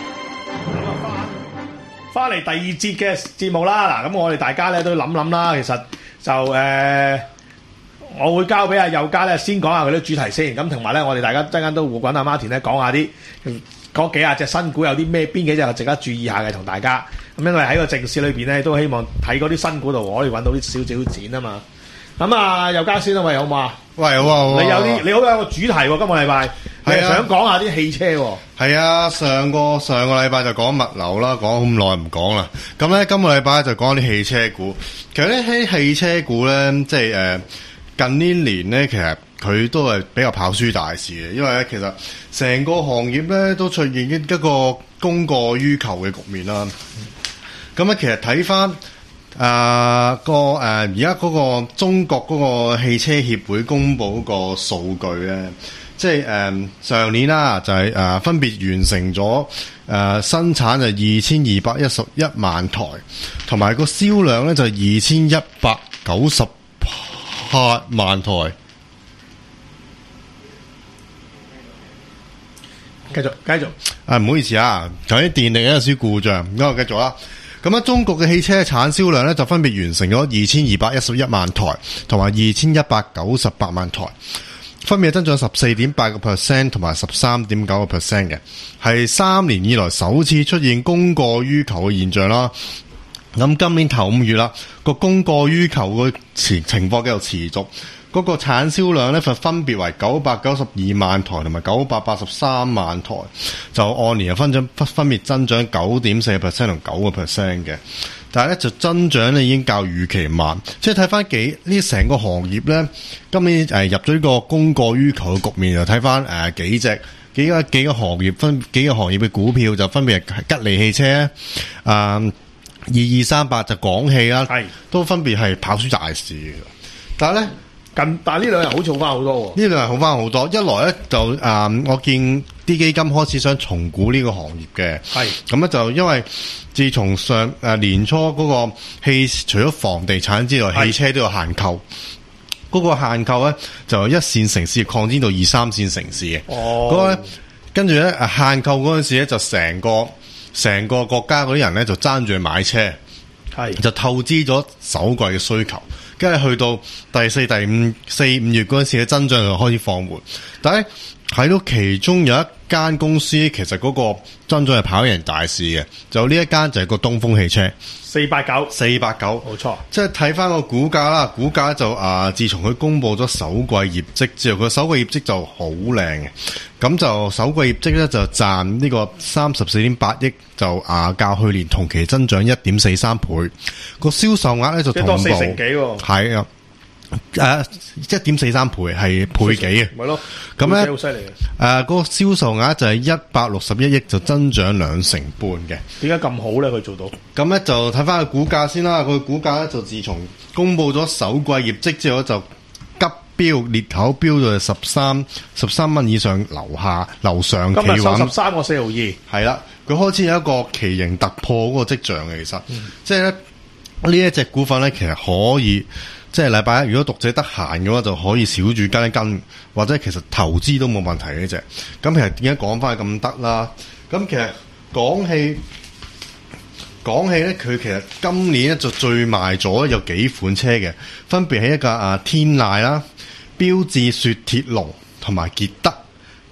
翻嚟第二節嘅節目啦，嗱咁我哋大家咧都諗諗啦，其實就誒。呃我會交俾阿佑嘉咧，先講下佢啲主題先。咁同埋咧，我哋大家陣間都會揾阿 Martin 咧講下啲嗰幾廿隻新股有啲咩，邊幾隻係值得注意下嘅，同大家。咁因為喺個正市裏邊咧，都希望睇嗰啲新股度可以揾到啲少少錢啊嘛。咁啊，佑嘉先啦，喂，好唔好啊？ 喂，好啊，好啊。 你有啲，你好有個主題喎，今個禮拜係想講下啲汽車喎。 係啊，上個上個禮拜就講物流啦，講咁耐唔講啦。咁咧，今個禮拜就講啲汽車股。其實咧，喺汽車股咧，即係誒。呃近呢年咧，其實佢都係比較跑輸大市嘅，因為咧其實成個行業咧都出現一個供過於求嘅局面啦。咁咧其實睇翻啊個誒而家嗰個中國嗰個汽車協會公佈嗰個數據咧，即係誒、呃、上年啦就係、是、誒、呃、分別完成咗誒、呃、生產就二千二百一十一萬台，同埋個銷量咧就二千一百九十八萬台， 繼續繼續。 啊，唔好意思啊，頭先電力有少少故障，咁我繼續啦。咁啊，中國嘅汽車產銷量咧就分別完成咗二千二百一十一萬台，同埋二千一百九十八萬台，分別增長十四點八個 percent 同埋十三點九個 percent 嘅，係三年以來首次出現供過於求嘅現象啦。咁今年頭五月啦，個供過於求嘅情情況繼續持續，嗰、那個產銷量咧就分別為九百九十二萬台同埋九百八十三萬台，就按年又分咗分別增長九點四 percent 同九個 percent 嘅，但係咧就增長咧已經較預期慢，即係睇翻幾呢成個行業咧，今年誒入咗呢個供過於求嘅局面，就睇翻誒幾隻幾個幾個行業分幾個行業嘅股票就分別係吉利汽車啊。呃二二三八就廣汽啦，都分別係跑輸大市嘅。但係咧近，但係呢兩日好似好翻好多喎。 呢兩日好翻好多，一來咧就誒、呃，我見啲基金開始想重估呢個行業嘅。係咁咧，就因為自從上誒、呃、年初嗰個汽，除咗房地產之外，汽車都有限購。嗰、那個限購咧就一線城市擴展到二三線城市嘅。哦，嗰、那個跟住咧誒限購嗰陣時咧就成個。成個國家嗰啲人咧就爭住去買車，係就透支咗首季嘅需求，跟住去到第四、第五、四五月嗰陣時嘅增長就開始放緩。但係睇到其中有一間公司，其實嗰個增長係跑贏大市嘅，就呢一間就係個東風汽車。 四八九， 四八九， 冇錯。即係睇翻個股價啦，股價就啊、呃，自從佢公布咗首季業績之後，佢首季業績就好靚嘅。咁就首季業績咧就賺呢個三十四點八億，就啊較去年同期增長一點四三倍。個銷售額咧就同步， 即係多四成幾喎。 係啊。誒，一點四三倍係倍幾嘅， 咪咯， 咁咧好犀利嘅。誒， 嗰個銷售額就係一百六十一億，就增長兩成半嘅。 點解咁好咧？佢做到？ 咁咧就睇翻個股價先啦。佢股價咧就自從公布咗首季業績之後，就急飆裂口飆到十三十三蚊以上樓下樓上企穩。 今日收十三個四毫二。 係啦，佢開始有一個奇形突破嗰個跡象嘅，其實，嗯、即係咧呢一隻股份咧，其實可以。即係禮拜一，如果讀者得閒嘅話，就可以少住跟一跟，或者其實投資都冇問題嘅啫。咁其實點解講翻咁得啦？咁其實廣汽廣汽咧，佢其實今年咧就最賣咗有幾款車嘅，分別係一架啊天籟啦、標致雪鐵龍同埋傑德。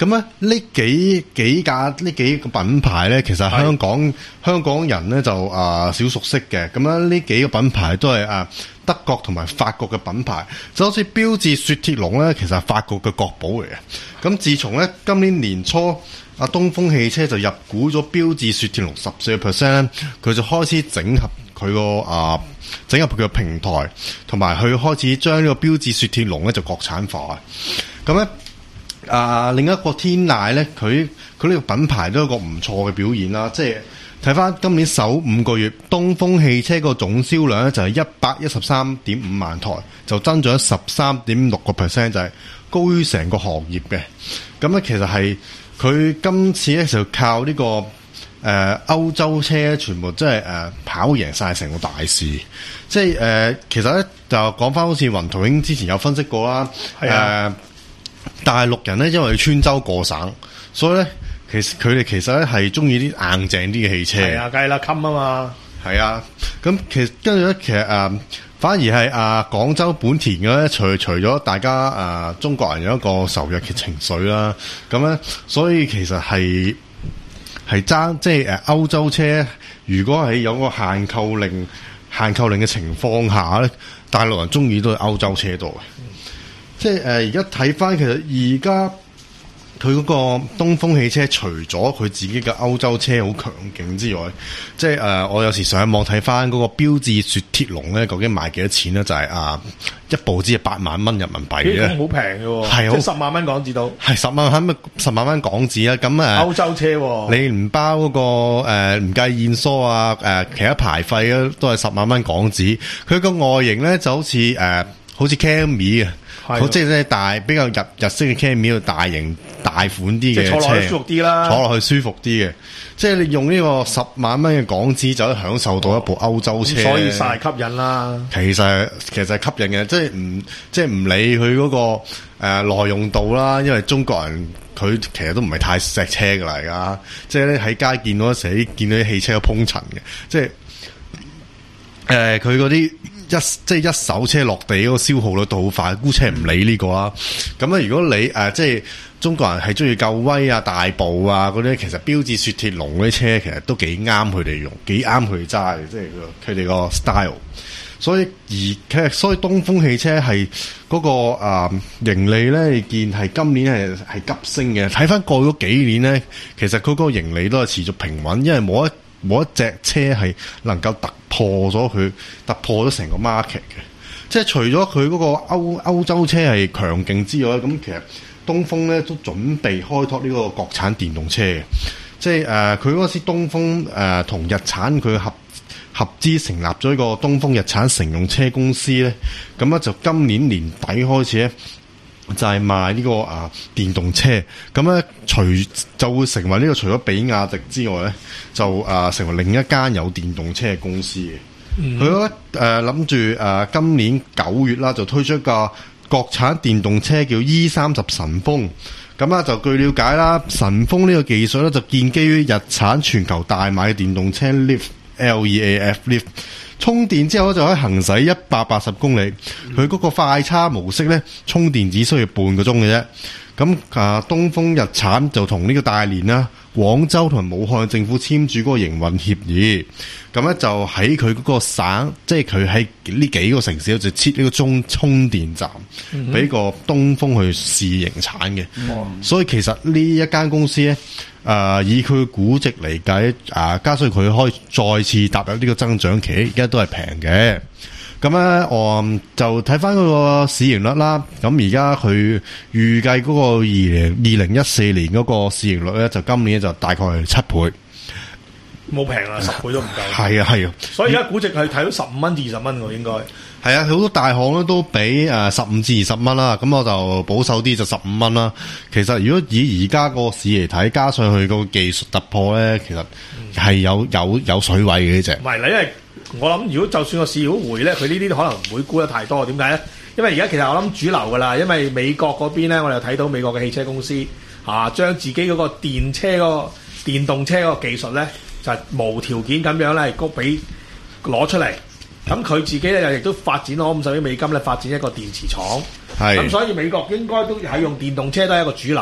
咁咧呢幾幾架呢幾個品牌咧，其實香港香港人咧就啊、呃、少熟悉嘅。咁樣呢幾個品牌都係啊、呃、德國同埋法國嘅品牌，就好似標緻雪鐵龍咧，其實係法國嘅國寶嚟嘅。咁自從咧今年年初，阿東風汽車就入股咗標緻雪鐵龍十四個 percent 咧，佢就開始整合佢個啊整合佢嘅平台，同埋佢開始將呢個標緻雪鐵龍咧就國產化。咁咧啊另一個天籟咧，佢佢呢個品牌都有一個唔錯嘅表現啦。即係睇翻今年首五個月，東風汽車個總銷量咧就係一百一十三點五萬台，就增長十三點六個 percent， 就係高於成個行業嘅。咁咧其實係。佢今次咧就靠呢、這個誒、呃、歐洲車全部即係誒跑贏晒成個大市，即係誒、呃、其實咧就講翻好似雲圖英之前有分析過啦，誒、啊呃、大陸人咧因為要穿州過省，所以咧其實佢哋其實咧係中意啲硬淨啲嘅汽車， 係啊，梗係啦，襟啊嘛， 係啊，咁其實跟住咧其實誒。呃反而係啊，廣州本田嘅咧，除除咗大家啊、呃，中國人有一個仇日嘅情緒啦，咁咧，所以其實係係爭即係誒歐洲車，如果係有個限購令、限購令嘅情況下咧，大陸人中意都係歐洲車多嘅。嗯、即係誒而家睇翻，其實而家佢嗰個東風汽車，除咗佢自己嘅歐洲車好強勁之外，即係誒、呃，我有時上網睇翻嗰個標緻雪鐵龍咧，究竟賣幾多錢咧？就係、是、啊，一部只係八萬蚊人民幣嘅， 好平嘅喎， 係即係十萬蚊港紙到， 係十萬蚊，十萬蚊港紙啊！咁誒， 歐洲車喎， 你唔包嗰、那個誒唔計驗疏啊，誒、呃、其他牌費咧都係十萬蚊港紙。佢個外形咧就好似誒、呃，好似 Camry 啊。好即係大比較日日式嘅 Camry，大型大款啲嘅車， 坐落去舒服啲啦， 坐落去舒服啲嘅。即係你用呢個十萬蚊嘅港紙就可以享受到一部歐洲車， 所以晒吸引啦。 其實其實係吸引嘅，即係唔即係唔理佢嗰、那個誒耐、呃、用度啦。因為中國人佢其實都唔係太錫車噶啦，而家即係咧喺街見到時見到啲汽車都碰塵嘅，即係誒佢嗰啲。一即係一手車落地嗰個消耗率都好快，姑且唔理呢個啦。咁咧，如果你誒、呃、即係中國人係中意夠威啊、大步啊嗰啲，其實標緻雪鐵龍嗰啲車其實都幾啱佢哋用，幾啱佢哋揸嘅，即係佢哋個 style。所以而其實所以東風汽車係嗰、那個、呃、盈利咧，你見係今年係係急升嘅。睇翻過去嗰幾年咧，其實佢嗰個盈利都係持續平穩，因為冇一冇一隻車係能夠突破咗佢，突破咗成個 market 嘅。即係除咗佢嗰個歐歐洲車係強勁之外，咁其實東風咧都準備開拓呢個國產電動車嘅。即係誒，佢嗰時東風誒同、呃、日產佢合合資成立咗一個東風日產乘用車公司咧。咁咧就今年年底開始咧。就係賣呢、這個啊電動車，咁咧除就會成為呢、這個除咗比亞迪之外咧，就啊成為另一間有電動車嘅公司嘅。佢咧誒諗住誒今年九月啦，就推出一個國產電動車叫 E 三十神風。咁啊就據了解啦，神風呢個技術咧就建基於日產全球大賣嘅電動車 Leaf L E A F Leaf。充電之後就可以行駛一百八十公里，佢嗰個快叉模式咧，充電只需要半個鐘嘅啫。咁啊，東風日產就同呢個大連啦、廣州同埋武漢政府簽署嗰個營運協議。咁咧就喺佢嗰個省，即係佢喺呢幾個城市就設呢個中充電站，俾、嗯、個東風去試營產嘅。嗯、所以其實呢一間公司咧。誒、呃，以佢估值嚟計，啊、呃，加上佢可以再次踏入呢個增長期，而家都係平嘅。咁咧，我就睇翻嗰個市盈率啦。咁而家佢預計嗰個二零二零一四年嗰個市盈率咧，就今年就大概係七倍， 冇平啦，十倍都唔夠。 係啊，係啊。 所以而家估值係睇到十五蚊至二十蚊喎，應該。 係啊，好多大行咧都俾誒十五至二十蚊啦，咁我就保守啲就十五蚊啦。其實如果以而家個市嚟睇，加上佢個技術突破咧，其實係有有有水位嘅呢隻。 唔係啦，因為我諗如果就算個市如果回咧，佢呢啲可能唔會沽得太多。點解咧？因為而家其實我諗主流㗎啦，因為美國嗰邊咧，我哋睇到美國嘅汽車公司啊，將自己嗰個電車嗰個電動車嗰個技術咧，就係無條件咁樣咧，高俾攞出嚟。咁佢自己咧又亦都發展咗五十億美金咧，發展一個電池廠。係咁，所以美國應該都係用電動車都係一個主流。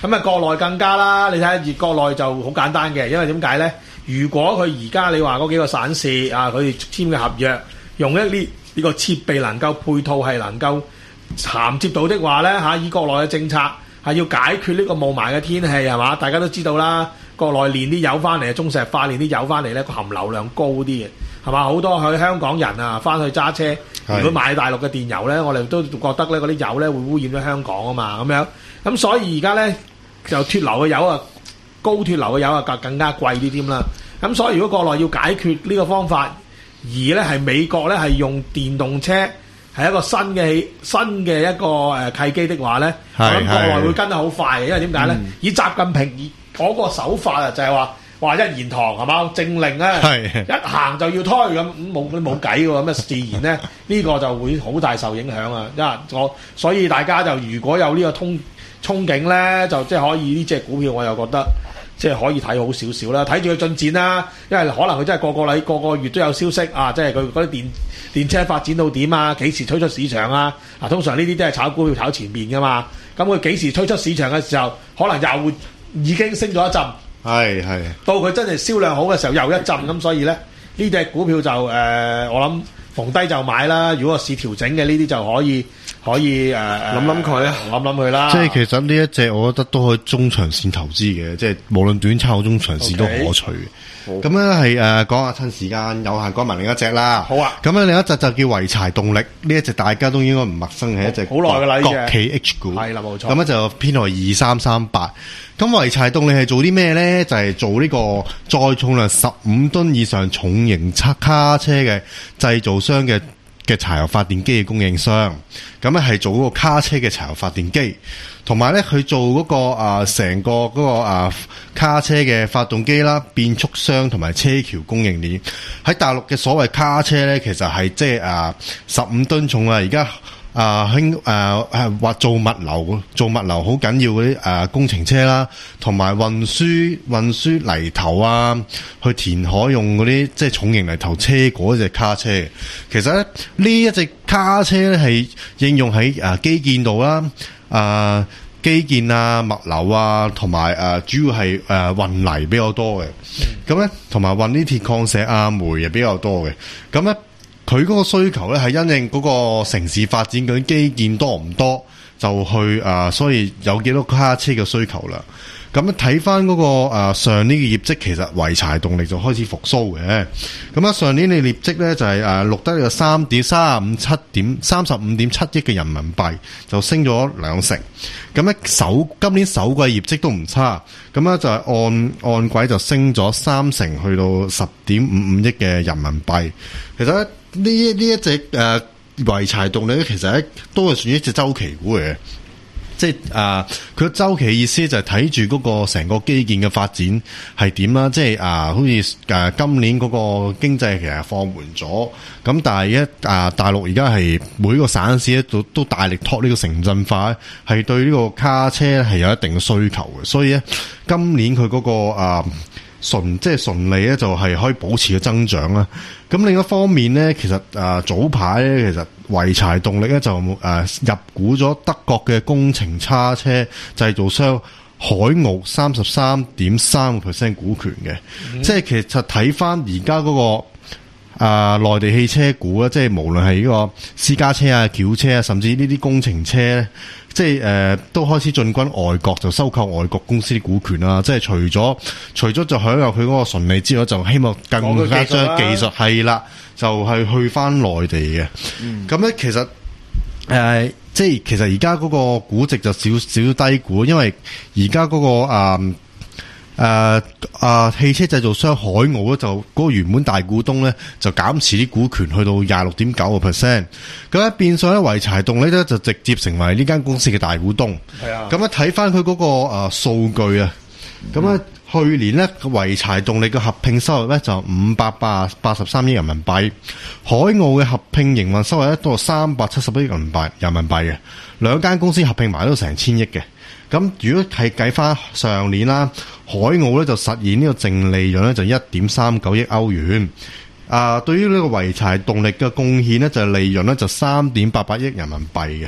咁啊國內更加啦，你睇下而國內就好簡單嘅，因為點解咧？如果佢而家你話嗰幾個省市啊，佢哋簽嘅合約用一啲呢個設備能夠配套係能夠銜接到的話咧嚇，以國內嘅政策係要解決呢個霧霾嘅天氣係嘛？大家都知道啦，國內煉啲油翻嚟，中石化煉啲油翻嚟咧，個含硫量高啲嘅係嘛？好多去香港人啊翻去揸車，如果買大陸嘅電油咧，我哋都覺得咧嗰啲油咧會污染咗香港啊嘛咁樣。咁所以而家咧就脫硫嘅油啊，高脫硫嘅油啊，更更加貴啲添啦。咁所以如果國內要解決呢個方法，而咧係美國咧係用電動車係一個新嘅新嘅一個誒契機的話咧，我諗國內會跟得好快嘅，因為點解咧？嗯、以習近平嗰個手法啊，就係話話一言堂係嘛，政令咧一行就要推咁，冇冇計喎，咁啊自然咧呢、呢個就會好大受影響啊！因為我所以大家就如果有呢個通憧憬咧，就即係可以呢隻股票，我又覺得。即係可以睇好少少啦，睇住佢進展啦，因為可能佢真係個個禮個個月都有消息啊，即係佢嗰啲電電車發展到點啊，幾時推出市場啊？啊，通常呢啲都係炒股票炒前面噶嘛，咁佢幾時推出市場嘅時候，可能又會已經升咗一陣，係係，到佢真係銷量好嘅時候又一陣，咁所以咧呢隻股票就誒、呃，我諗逢低就買啦。如果個市調整嘅呢啲就可以。可以誒諗諗佢啊，諗諗佢啦。 即係其實呢一隻，我覺得都可以中長線投資嘅，即係無論短炒中長線都可取。咁咧係誒講下，趁時間有限，講埋另一隻啦。好啊。咁咧另一隻就叫濰柴動力，呢一隻大家都應該唔陌生嘅一隻好耐嘅啦，國企 H 股。係啦，冇錯。咁咧就編號二三三八。咁濰柴動力係做啲咩咧？就係、是、做呢個載重量十五噸以上重型卡車嘅製造商嘅。嘅柴油發電機嘅供應商，咁咧係做嗰個卡車嘅柴油發電機，同埋咧佢做嗰、那個啊成個嗰、那個啊卡車嘅發動機啦、變速箱同埋車橋供應鏈。喺大陸嘅所謂卡車咧，其實係即係啊十五噸重啊，而家。啊，興誒誒或做物流，做物流好緊要嗰啲誒工程車啦，同埋運輸運輸泥頭啊，去填海用嗰啲即係重型泥頭車嗰隻卡車。其實咧呢一隻卡車咧係應用喺誒基建度啦，啊基建啊物流啊，同埋誒主要係誒運泥比較多嘅。咁咧同埋運啲鐵礦石啊煤又比較多嘅。咁咧。佢嗰個需求咧係因應嗰個城市發展嗰啲基建多唔多，就去啊、呃，所以有幾多卡車嘅需求啦。咁睇翻嗰個、呃、上年嘅業績，其實濰柴動力就開始復甦嘅。咁啊上年嘅業績咧就係、是、誒、呃、錄得有三點三十五七點三十五點七億嘅人民幣，就升咗兩成。咁咧首今年首季業績都唔差，咁咧就係按按季就升咗三成，去到十點五五億嘅人民幣。其實咧。呢呢一隻誒濰柴動力咧，其實咧都係算一隻周期股嘅，即係啊，佢、呃、周期意思就係睇住嗰個成個基建嘅發展係點啦，即係啊、呃，好似誒、呃、今年嗰個經濟其實放緩咗，咁但係一啊大陸而家係每個省市咧都都大力拓呢個城鎮化，係對呢個卡車係有一定嘅需求嘅，所以咧今年佢嗰、那個啊。呃純即係順利咧，就係可以保持嘅增長啦。咁另一方面咧，其實啊、呃、早排咧，其實濰柴動力咧就誒、呃、入股咗德國嘅工程叉車製造商海奧三十三點三個 percent 股權嘅。嗯、即係其實睇翻而家嗰個啊內、呃、地汽車股咧，即係無論係呢個私家車啊、轎車啊，甚至呢啲工程車咧。即係誒、呃，都開始進軍外國，就收購外國公司啲股權啦。即係除咗除咗就享有佢嗰個純利之外，就希望更加將技術係啦，就係去翻內地嘅。咁咧、嗯，其實誒、呃，即係其實而家嗰個估值就少少低估，因為而家嗰個啊。呃誒啊、呃呃！汽車製造商海奧咧，就嗰個原本大股東咧，就減持啲股權去到廿六點九個 percent。咁咧變相咧，濰柴動力咧就直接成為呢間公司嘅大股東。係啊。咁咧睇翻佢嗰個誒數據啊，咁咧、嗯、去年咧濰柴動力嘅合併收入咧就五百八八十三億人民幣，海奧嘅合併營運收入咧都係三百七十億人民幣人民幣嘅，兩間公司合併埋都成千億嘅。咁如果係計翻上年啦，海奧咧就實現呢個淨利潤咧就一點三九億歐元。啊、呃，對於呢個濰柴動力嘅貢獻咧就係利潤咧就三點八八億人民幣嘅。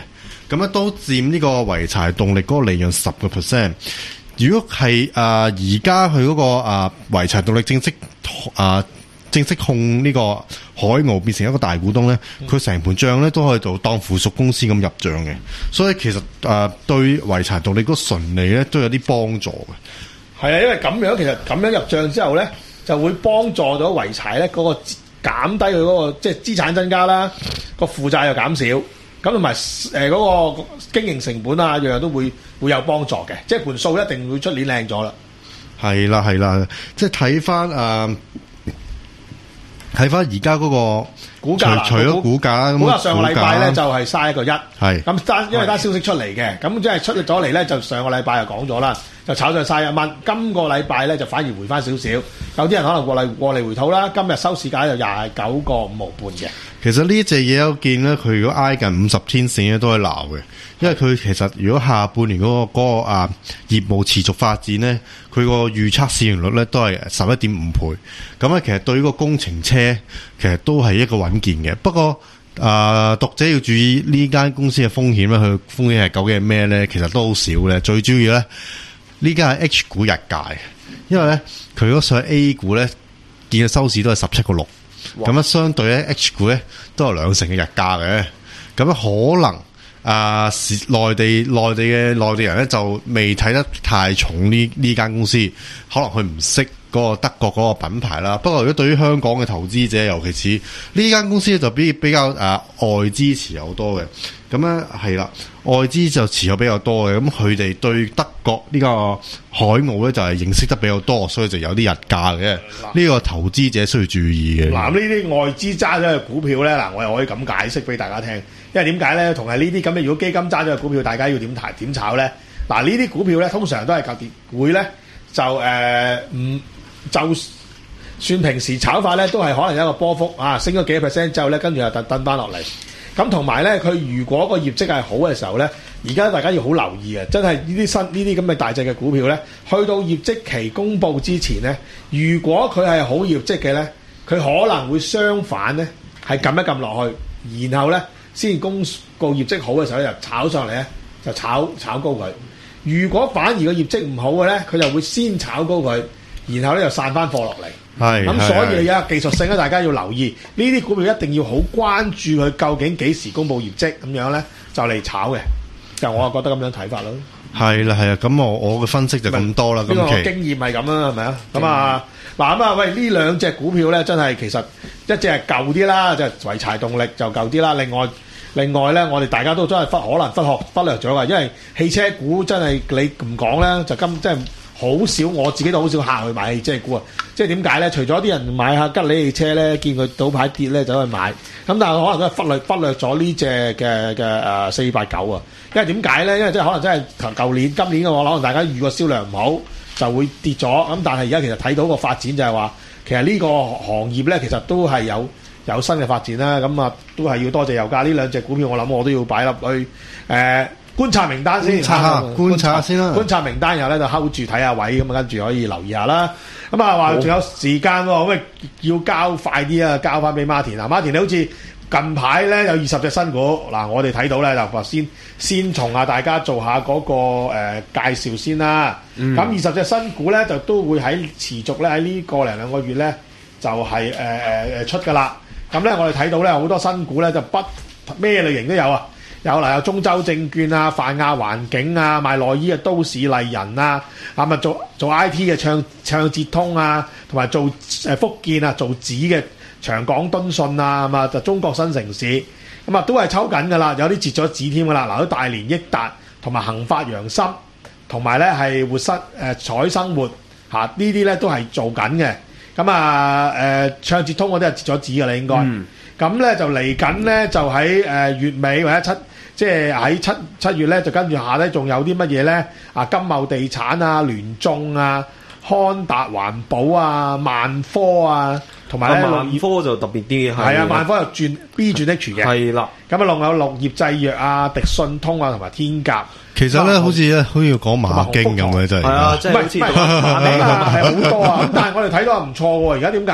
咁咧都佔呢個濰柴動力嗰個利潤十個 percent。如果係誒而家佢嗰個誒濰柴動力正式誒、呃、正式控呢個海鰲變成一個大股東咧，佢成盤帳咧都可以做當附屬公司咁入帳嘅，所以其實誒、呃、對濰柴動力嗰個純利咧都有啲幫助嘅。 係啊，因為咁樣其實咁樣入帳之後咧，就會幫助咗濰柴咧嗰個減低佢嗰、嗰個即係資產增加啦，個負債又減少。咁同埋誒嗰個經營成本啊，樣樣都會會有幫助嘅，即係盤數一定會出年靚咗啦。 係啦係啦，即係睇翻誒睇翻而家嗰個股價， 除咗股價， 股價上個禮拜咧就係嘥一個一， 係咁單因為單消息出嚟嘅，咁即係出咗嚟咧就上個禮拜就講咗啦，就炒上嘥一蚊。今個禮拜咧就反而回翻少少，有啲人可能過嚟過嚟回吐啦。今日收市價就廿九個五毫半嘅。 其實呢隻嘢我見咧，佢如果挨近五十天線咧都係鬧嘅，因為佢其實如果下半年嗰、嗰個嗰、嗰個啊業務持續發展咧，佢個預測市盈率咧都係十一點五倍，咁咧其實對於個工程車其實都係一個穩健嘅。不過啊，讀者要注意呢間公司嘅風險咧，佢風險係究竟係咩咧？其實都好少咧。最主要咧，呢間係 H 股日價，因為咧佢嗰上 A 股咧見嘅收市都係十七個六。咁樣相對咧 H 股咧都有兩成嘅日價嘅，咁樣可能啊，內、呃、地內地嘅內地人咧就未睇得太重呢呢間公司，可能佢唔識嗰個德國嗰個品牌啦。不過如果對於香港嘅投資者，尤其是呢間公司就比比較誒、呃、外資持有多嘅，咁咧係啦，外資就持有比較多嘅，咁佢哋對德國呢個海鰲咧就係認識得比較多，所以就有啲日價嘅。呢個投資者需要注意嘅。 嗱，呢啲外資揸咗嘅股票咧，嗱，我又可以咁解釋俾大家聽。因為點解咧？同係呢啲咁嘅，如果基金揸咗嘅股票，大家要點睇點炒咧？嗱，呢啲股票咧，通常都係隔跌會咧，就誒唔、呃、就算平時炒法咧，都係可能有一個波幅啊，升咗幾個 percent 之後咧，跟住又突登翻落嚟。咁同埋咧，佢如果個業績係好嘅時候咧，而家大家要好留意嘅，真係呢啲新呢啲咁嘅大隻嘅股票咧，去到業績期公佈之前咧，如果佢係好業績嘅咧，佢可能會相反咧，係撳一撳落去，然後咧先公告業績好嘅時候咧，就炒上嚟咧，就炒炒高佢。如果反而個業績唔好嘅咧，佢就會先炒高佢，然後咧就散翻貨落嚟。係咁，所以有技術性咧，大家要留意呢啲股票，一定要好關注佢究竟幾時公佈業績，咁樣咧就嚟炒嘅。就我啊覺得咁樣睇法咯。係啦係啊，咁我我嘅分析就咁多啦。咁呢個經驗係咁啦，係咪啊？咁啊嗱咁啊，喂呢兩隻股票咧，真係其實一隻係舊啲啦，就係濰柴動力就舊啲啦。另外另外咧，我哋大家都真係忽可能忽學忽略咗㗎，因為汽車股真係你唔講咧，就今真係。好少，我自己都好少客去買汽車股啊！即係點解咧？除咗啲人買下吉利汽車咧，見佢賭牌跌咧，走去買。咁但係可能都係忽略忽略咗呢隻嘅嘅誒四八九啊！因為點解咧？因為即係可能真係舊年、今年嘅話，可能大家預個銷量唔好，就會跌咗。咁但係而家其實睇到個發展就係話，其實呢個行業咧，其實都係有有新嘅發展啦。咁啊，都係要多謝油價呢兩隻股票，我諗我都要擺入去誒。呃觀察名單先， 觀察下，觀察下先啦。 觀察名單然後咧就 hold 住睇下位咁啊，跟住可以留意下啦。咁啊話仲有時間喎，咁啊要交快啲啊，交翻俾馬田啊。馬田你好似近排咧有二十隻新股嗱，我哋睇到咧就話先先從啊大家做下嗰、那個、呃、介紹先啦。咁二十隻新股咧就都會喺持續咧喺呢個零兩個月咧就係誒誒誒出㗎啦。咁咧我哋睇到咧好多新股咧就不咩類型都有啊。有嗱，有中州證券啊、泛亞環境啊、賣內衣嘅都市麗人啊，啊咪做做 I T 嘅暢暢捷通啊，同埋做誒福建啊做紙嘅長港敦信啊，咁啊就中國新城市，咁啊都係抽緊㗎啦，有啲截咗紙添㗎啦，嗱啲大連益達同埋恒發洋參，同埋咧係活塞誒彩生活嚇呢啲咧都係做緊嘅，咁啊誒暢捷通嗰啲係截咗紙㗎啦應該，咁咧、嗯、就嚟緊咧就喺誒月尾或者七。即係喺七七月咧，就跟住下咧，仲有啲乜嘢咧？啊，金茂地產啊、聯眾啊、康達環保啊、萬科啊，同埋咧萬科就特別啲， 係啊，萬科又轉 B 轉 H 嘅，係啦。咁啊，仲有綠葉製藥啊、迪信通啊，同埋天甲。 其實咧，好似咧，好似講馬經咁嘅真係。 係啊，即係好似馬經係好多啊。咁但係我哋睇到係唔錯喎。而家點解咧？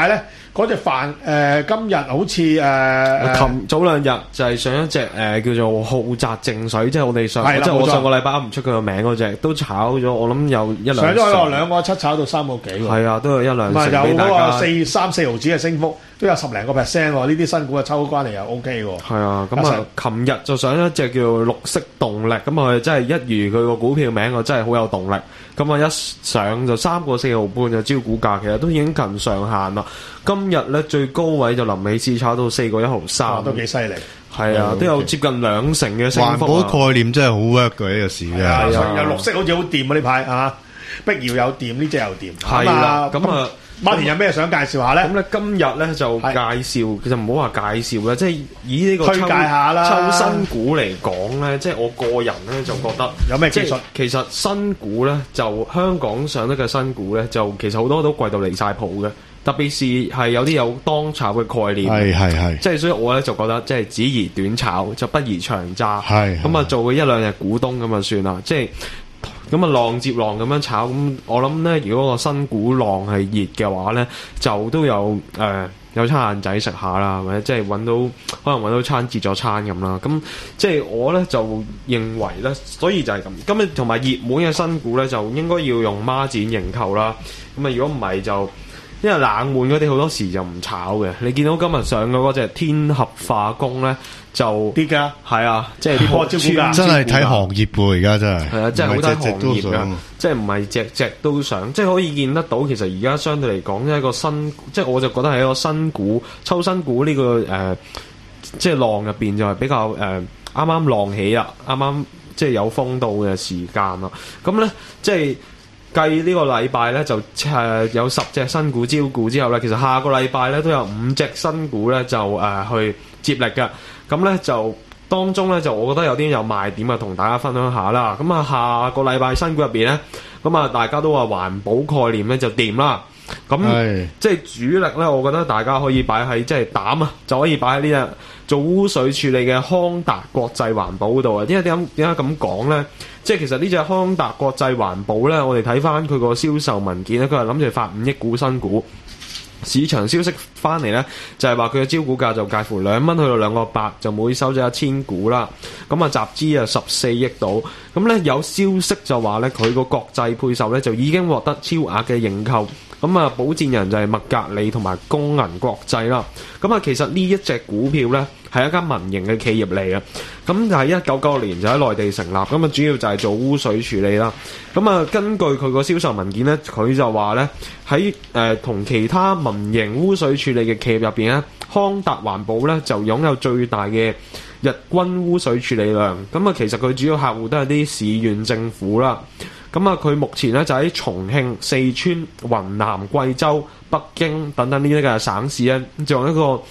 嗰隻飯誒今日好似誒， 琴早兩日就係上一隻誒叫做浩澤淨水，即係我哋上即係我上個禮拜噏唔出佢個名嗰隻，都炒咗，我諗有一兩上咗去兩個七炒到三個幾喎。 係啊，都有一兩成俾大家。有嗰個四三四毫子嘅升幅，都有十零個 percent 喎。呢啲新股嘅抽關嚟又 OK 喎。 係啊，咁啊，琴日就上一隻叫綠色動力，咁啊真係一如佢個股票名，我真係好有動力。咁啊一上就三個四毫半就招股價，其實都已經近上限啦。今日咧最高位就臨尾試炒到四個一毫三， 都幾犀利。 係啊，都有接近兩成嘅升幅。 環保概念真係好 work 嘅呢個市嘅。 係啊，有綠色好似好掂啊呢排啊，碧瑤有掂，呢隻又掂。 係啦，咁啊。 馬田有咩想介紹下咧？ 咁咧今日咧就介紹，其實唔好話介紹啦，即係以呢個推介下啦。 抽新股嚟講咧，即係我個人咧就覺得有咩技術？ 其實新股咧就香港上得嘅新股咧，就其實好多都貴到離晒譜嘅，特別是係有啲有當炒嘅概念。 係係係。即係所以我咧就覺得，即係只宜短炒，就不宜長揸。 係。 咁啊，做個一兩日股東咁啊算啦，即係。咁啊浪接浪咁樣炒，咁我諗咧，如果個新股浪係熱嘅話咧，就都有誒、呃、有餐晏仔食下啦，或者即係揾到可能揾到餐自助餐咁啦。咁即係我咧就認為咧，所以就係咁。咁啊同埋熱門嘅新股咧，就應該要用孖展認購啦。咁啊如果唔係就，因為冷門嗰啲好多時就唔炒嘅。你見到今日上嘅嗰隻天合化工咧。就跌㗎， 係啊，即係啲波招股價， 真係睇行業喎，而家真係係啊，真係好睇行業㗎，即係唔係隻隻都想，即係可以見得到。其實而家相對嚟講，一個新，即係我就覺得係一個新股抽新股呢、這個誒、呃，即係浪入邊就係比較誒啱啱浪起啊，啱啱即係有風度嘅時間啦。咁咧即係計呢個禮拜咧就誒、呃、有十隻新股招股之後咧，其實下個禮拜咧都有五隻新股咧就誒、呃、去接力㗎。咁咧就當中咧就我覺得有啲有賣點啊，同大家分享下啦。咁啊下個禮拜新股入邊咧，咁啊大家都話環保概念咧就掂啦。咁即係主力咧，我覺得大家可以擺喺即係膽啊，就可以擺喺呢隻做污水處理嘅康達國際環保嗰度啊。因為點解點解咁講咧？即係其實呢隻康達國際環保咧，我哋睇翻佢個銷售文件咧，佢係諗住發五億股新股。市場消息翻嚟呢，就係話佢嘅招股價就介乎兩蚊去到兩個八，就每手就一千股啦。咁啊集資啊十四億度。咁呢有消息就話呢，佢個國際配售呢，就已經獲得超額嘅認購。咁啊保薦人就係麥格里同埋工銀國際啦。咁啊其實呢一隻股票呢，係一間民營嘅企業嚟嘅。咁就係一九九年就喺內地成立。咁啊主要就係做污水處理啦。咁啊根據佢個銷售文件呢，佢就話呢，喺誒同其他民營污水處理嘅企業入邊呢，康達環保呢就擁有最大嘅日均污水處理量。咁啊其實佢主要客戶都係啲市縣政府啦。咁啊佢目前呢，就喺重慶、四川、雲南、貴州、北京等等呢啲嘅省市咧，就用一個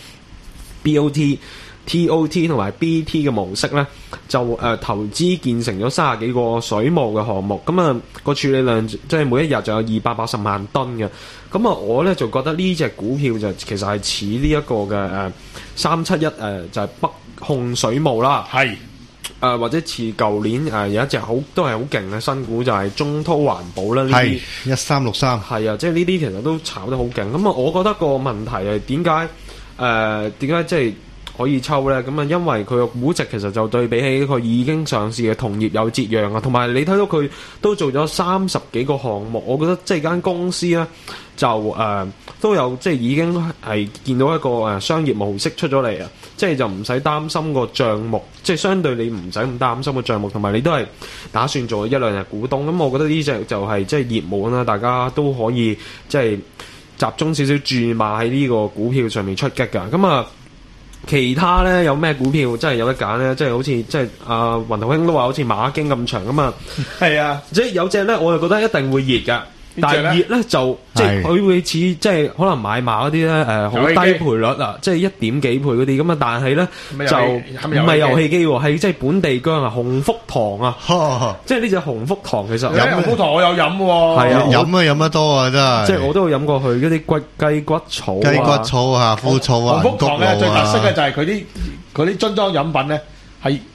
B O T、T O T 同埋 B T 嘅模式咧，就誒、呃、投資建成咗三十幾個水務嘅項目。咁啊個處理量即係每一日就有二百八十萬噸嘅。咁啊我咧就覺得呢隻股票就其實係似呢一個嘅誒三七一誒就係、是、北控水務啦。係。誒、呃、或者似舊年誒、呃、有一隻好都係好勁嘅新股就係中滔環保啦，呢啲一三六三係啊，即係呢啲其實都炒得好勁。咁啊，我覺得個問題係點解誒點解即係可以抽咧？咁啊，因為佢個估值其實就對比起佢已經上市嘅同業有折讓啊，同埋你睇到佢都做咗三十幾個項目，我覺得即係間公司咧就誒、呃、都有即係已經係見到一個誒商業模式出咗嚟啊！即係就唔使擔心個帳目，即係相對你唔使咁擔心個帳目，同埋你都係打算做一兩日股東。咁我覺得呢隻就係即係熱門啦，大家都可以即係集中少少注碼喺呢個股票上面出擊㗎。咁啊，其他咧有咩股票真係有得揀咧？即係好似即係阿雲頭兄都話好似馬經咁長咁啊，係啊，即係有隻咧，我就覺得一定會熱㗎。但係熱咧就即係佢會似即係可能買馬嗰啲咧誒好低賠率啊，即係一點幾倍嗰啲咁啊，但係咧就唔係遊戲機喎，係即係本地薑啊，鴻福堂啊，即係呢隻鴻福堂其實飲鴻福堂我有飲喎， 係啊，飲啊飲得多啊真係， 即係我都有飲過佢嗰啲骨雞骨草、 雞骨草啊、枯草啊。 鴻福堂咧最特色嘅就係佢啲佢啲樽裝飲品咧係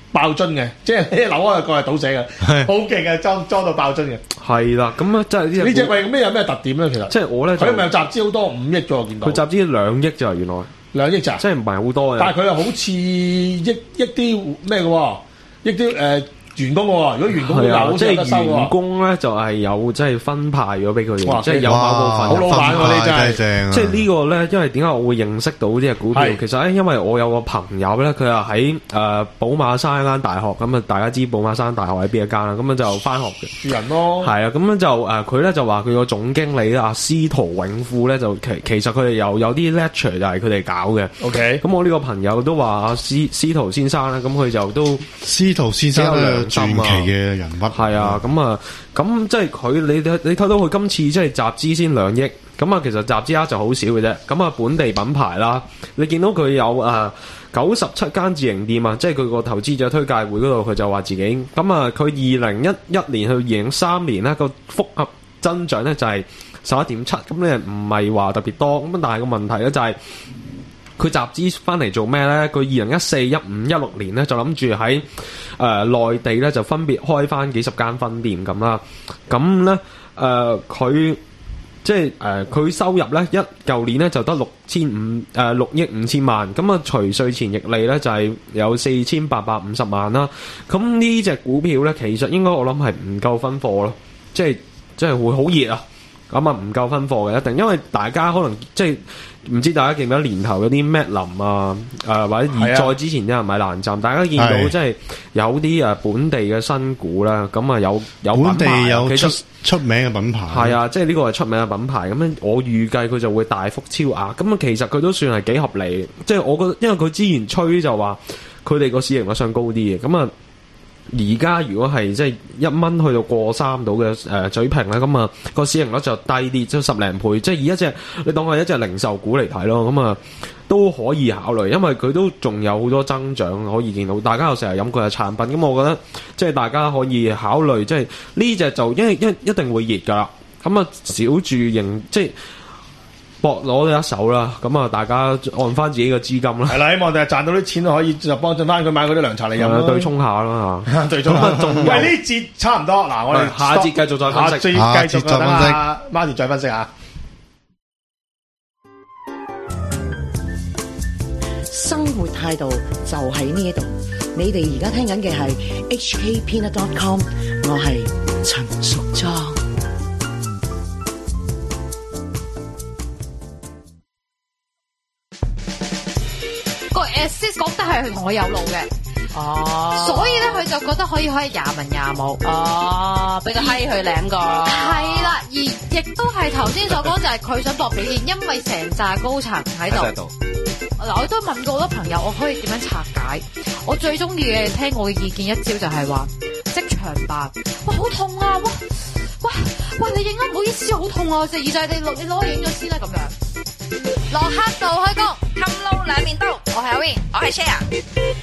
爆樽嘅，即係你扭開個係倒瀉嘅，好勁嘅，裝裝到爆樽嘅。 係啦，咁啊，即係呢呢隻喂咩有咩特點咧？其實即係我咧， 佢咪有集資好多五億咗，我見到佢集資兩億咋，原來兩億咋， 即係唔係好多嘅。 但係佢又好似益益啲咩嘅喎，益啲誒。員工喎，如果員工都有， 即係員工咧就係有即係分派咗俾佢哋，即係有某部分。 好老闆喎，呢真係正。 即係呢個咧，因為點解我會認識到呢隻股票？其實咧，因為我有個朋友咧，佢係喺誒寶馬山一間大學，咁啊大家知寶馬山大學喺邊一間啦，咁樣就翻學嘅。 住人咯。係啊，咁樣就誒佢咧就話佢個總經理啊司徒永富咧就其其實佢哋有有啲 lecture 就係佢哋搞嘅。 OK。咁我呢個朋友都話阿司司徒先生咧，咁佢就都司徒先生傳奇嘅人物係啊，咁啊，咁即係佢你你睇到佢今次即係集資先兩億，咁啊其實集資額就好少嘅啫。咁啊本地品牌啦，你見到佢有誒九十七間自營店啊，即係佢個投資者推介會嗰度，佢就話自己咁啊，佢二零一一年去二零三年咧個複合增長咧就係十一點七，咁你唔係話特別多，咁但係個問題咧就係、是。佢集資翻嚟做咩咧？佢二零一四、一五、一六年咧就諗住喺誒內地咧就分別開翻幾十間分店咁啦。咁咧誒佢即係誒佢收入咧一舊年咧就得六千五誒六億五千萬。咁啊除稅前溢利咧就係有四千八百五十萬啦。咁呢隻股票咧其實應該我諗係唔夠分貨咯，即係即係會好熱啊！咁啊唔夠分貨嘅一定，因為大家可能即係唔知大家記唔記得年頭嗰啲麥林啊，誒、呃、或者而再之前啲人買蘭站，大家見到即係有啲誒本地嘅新股啦，咁啊有有品牌本地有出其實出名嘅品牌， 係啊，即係呢個係出名嘅品牌，咁樣我預計佢就會大幅超額，咁啊其實佢都算係幾合理，即係我覺得，因為佢之前吹就話佢哋個市盈率上高啲嘅，咁啊。而家如果係即係一蚊去到過三到嘅誒水平咧，咁啊個市盈率就低啲，即係十零倍。即係以一隻你當係一隻零售股嚟睇咯，咁啊都可以考慮，因為佢都仲有好多增長可以見到。大家又成日飲佢嘅產品，咁我覺得即係大家可以考慮，即係呢隻就因為一一定會熱㗎啦。咁啊小注型即係。搏攞咗一手啦，咁啊大家按翻自己嘅資金啦。 係啦，希望就係賺到啲錢可以就幫襯翻佢買嗰啲涼茶嚟飲咯， 對沖下啦嚇， 對沖下。喂，呢節差唔多，嗱我哋下節繼續再分析， 下節繼續再分析，Martin再分析下。 生活態度就喺呢一度，你哋而家聽緊嘅係 H K Peanut dot com， 我係陳淑莊。 個 assist 覺得係同我有路嘅， 哦， 所以咧佢就覺得可以可以廿文廿武， 哦，俾個閪佢領個， 係啦，而亦都係頭先所講就係佢想搏表現，因為成扎高層喺度。嗱，我都問過好多朋友，我可以點樣拆解？我最中意嘅聽我嘅意見一招就係話職場扮，哇好痛啊，哇哇哇你影啊，唔好意思，好痛啊，隻耳仔你攞你攞去影咗先啦咁樣。落黑道開工，冚撈兩面刀。我係阿 Win， 我係 Share。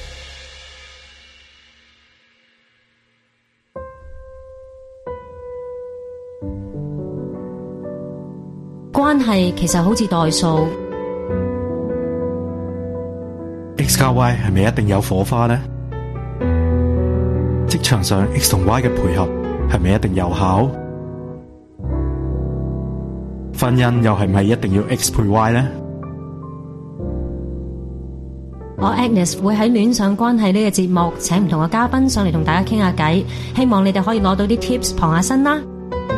關係其實好似代數 ，X 加 Y 係咪一定有火花呢？職場上 X 同 Y 嘅配合係咪一定有效？婚姻又係咪一定要 X 配 Y 呢？ 我 Agnes 會喺戀上關係呢個節目請唔同嘅嘉賓上嚟同大家傾下偈，希望你哋可以攞到啲 tips 傍下身啦。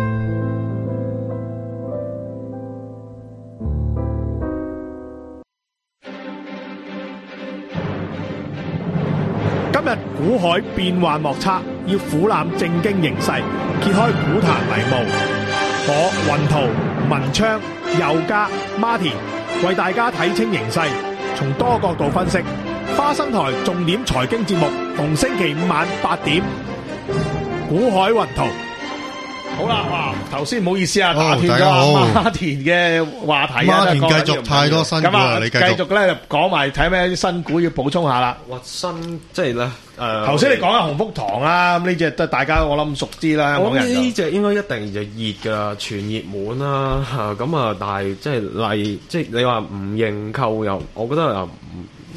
今日股海變幻莫測，要俯瞰正經形勢，揭開股壇迷霧。我雲圖、文昌、佑嘉、Martin 為大家睇清形勢，從多角度分析。花生台重點財經節目，逢星期五晚八點，股海雲圖。好啦，哇！頭先唔好意思啊，打斷咗 Martin 嘅話題啊。 Martin 繼續太多新股啦，你繼續。 繼續咧講埋睇咩啲新股要補充下啦。 哇！新即係咧誒， 頭先你講下鴻福堂啦，咁呢隻都大家我諗熟知啦。 我呢隻應該一定就熱㗎，全熱門啦。咁啊，但係即係例即係你話唔認購又，我覺得又唔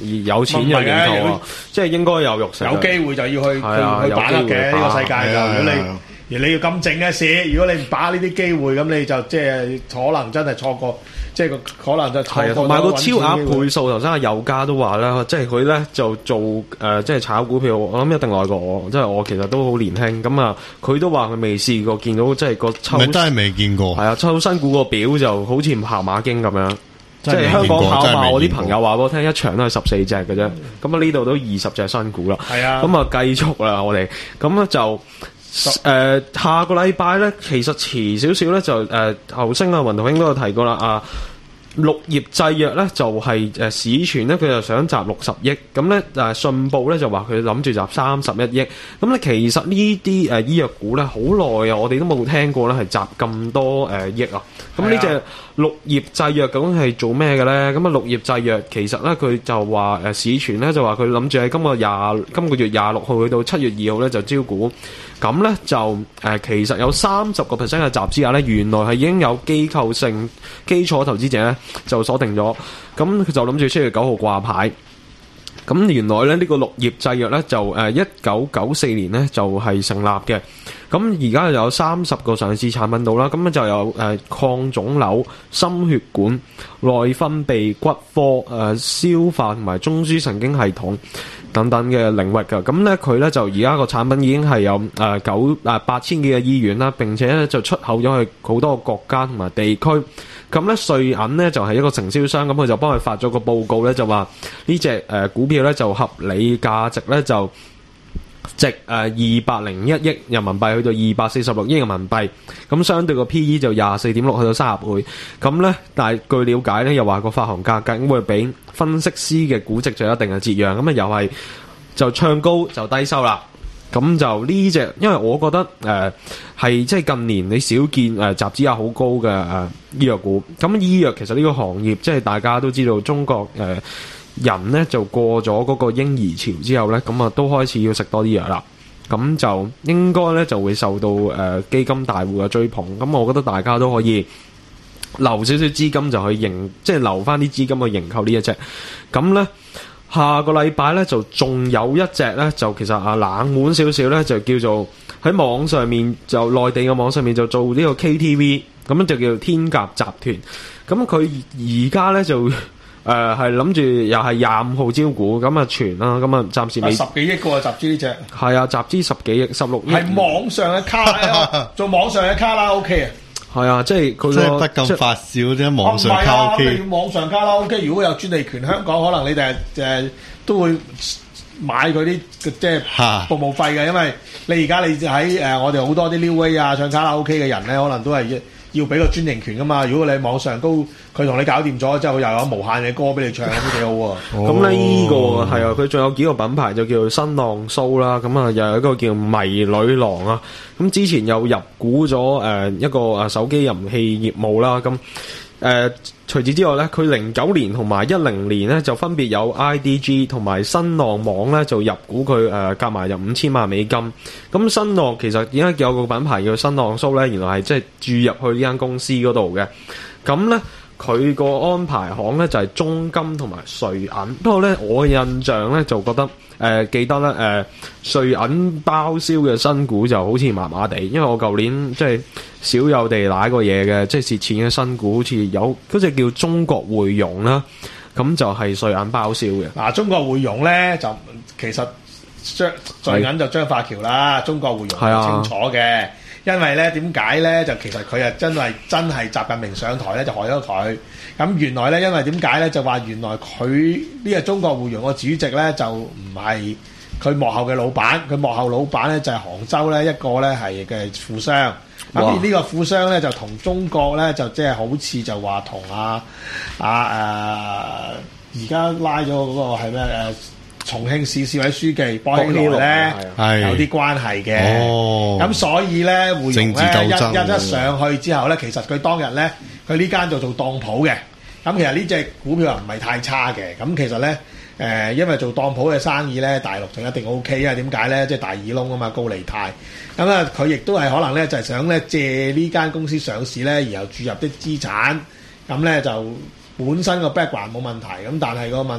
有錢有認購啊，即係應該有肉食。 有機會就要去去去把握嘅呢個世界就，如果你而你要咁靜嘅事，如果你唔把握呢啲機會，咁你就即係可能真係錯過，即係個可能就錯過。 同埋個超額倍數，頭先阿友嘉都話啦，即係佢咧就做誒、呃，即係炒股票，我諗一定耐過我，即係我其實都好年輕，咁啊，佢都話佢未試過見到即係個抽， 咪真係未見過。 係啊，抽新股個表就好似行馬經咁樣。即係香港跑馬，我啲朋友話俾我聽，一場都係十四隻嘅啫。咁啊呢度都二十隻新股啦。係啊。咁啊繼續啦，我哋咁咧就誒、呃、下個禮拜咧，其實遲少少咧就誒頭先啊雲圖兄都有提過啦啊。綠葉製藥咧就係、是、誒、呃、市傳咧佢就想集六十億，咁咧誒信報咧就話佢諗住集三十一億，咁咧其實呢啲誒醫藥股咧好耐啊，我哋都冇聽過咧係集咁多誒、呃、億啊，咁呢隻綠葉製藥究竟係做咩嘅咧？咁啊綠葉製藥其實咧佢就話誒、呃、市傳咧就話佢諗住喺今個廿今個月廿六號去到七月二號咧就招股。咁咧就誒、呃、其實有三十個 percent 嘅集資額咧，原來係已經有機構性基礎投資者咧就鎖定咗，咁佢就諗住七月九號掛牌。咁原來咧呢、這個綠葉製藥咧就誒一九九四年咧就係、是、成立嘅，咁而家有三十個上市產品到啦，咁就有誒、呃、抗腫瘤、心血管、內分泌、骨科、誒、呃、消化同埋中樞神經系統等等嘅領域㗎，咁咧佢咧就而家個產品已經係有誒九誒八千幾個醫院啦，並且咧就出口咗去好多個國家同埋地區。咁咧瑞銀咧就係、是、一個承銷商，咁佢就幫佢發咗個報告咧，就話呢隻誒股票咧就合理價值咧就值誒二百零一億人民幣去到二百四十六億人民幣，咁相對個 P E 就廿四點六去到三十倍。咁咧但係據了解咧又話個發行價格會比分析師嘅估值就有一定嘅折讓，咁啊又係就唱高就低收啦。咁就呢隻，因為我覺得誒係即係近年你少見誒、呃、集資額好高嘅誒、呃、醫藥股。咁醫藥其實呢個行業即係大家都知道，中國誒、呃、人咧就過咗嗰個嬰兒潮之後咧，咁啊都開始要食多啲藥啦。咁就應該咧就會受到誒、呃、基金大戶嘅追捧。咁我覺得大家都可以留少少資金就去認，即係留翻啲資金去認購呢一隻。咁咧。下個禮拜咧就仲有一隻咧，就其實啊冷門少少咧，就叫做喺網上面就內地嘅網上面就做呢個 K T V， 咁樣就叫天鴿集團。咁佢而家咧就誒係諗住又係廿五號招股，咁啊傳啦，咁啊暫時未十幾億個集資呢隻， 係啊集資十幾億，十六億係網上嘅卡拉，做網上嘅卡拉 OK 啊。 係啊，即係佢即係不咁發燒啫，網上卡拉 OK。 唔係啊，你網上卡拉 OK，如果有專利權，香港可能你哋誒都會買嗰啲即係服務費嘅，因為你而家你喺誒我哋好多啲 Neway 啊唱卡拉 OK 嘅人咧，可能都係要俾個專營權噶嘛。如果你網上都佢同你搞掂咗之後，又有無限嘅歌俾你唱，咁都幾好喎。 咁咧呢個係啊，佢仲有幾個品牌就叫做新浪蘇啦，咁啊又有一個叫迷女郎啊。咁之前又入股咗誒一個誒手機遊戲業務啦。咁誒除此之外咧，佢零九年同埋一零年咧就分別有 I D G 同埋新浪網咧就入股佢誒夾埋入五千萬美金。咁新浪其實點解有個品牌叫新浪蘇咧？原來係即係注入去呢間公司嗰度嘅。咁咧。佢個安排行咧就係、是、中金同埋瑞銀，不過咧我嘅印象咧就覺得誒、呃、記得咧誒、呃、瑞銀包銷嘅新股就好似麻麻地，因為我舊年即係少有地攋過嘢嘅，即係蝕錢嘅新股好似有嗰隻叫中國匯融啦，咁就係瑞銀包銷嘅。 嗱，中國匯融咧就其實張瑞銀就張化橋啦，中國匯融係清楚嘅。因為咧點解咧就其實佢啊真係真係習近平上台咧就害咗佢。咁原來咧因為點解咧就話原來佢呢個中國匯融個主席咧就唔係佢幕後嘅老闆，佢幕後老闆咧就係杭州咧一個咧係嘅富商。咁而呢個富商咧就同中國咧就即係好似就話同啊啊誒而家拉咗嗰個係咩誒？重慶市市委書記薄熙來咧有啲關係嘅，咁、哦、所以咧匯融咧一一一上去之後咧，其實佢當日咧佢呢間就做當鋪嘅，咁其實呢隻股票又唔係太差嘅，咁其實咧誒、呃、因為做當鋪嘅生意咧，大陸就一定 O K 啊，點解咧？即係大耳窿啊嘛，高利貸，咁啊佢亦都係可能咧就係、是、想咧借呢間公司上市咧，然後注入啲資產，咁咧就本身個 background 冇問題，咁但係個問。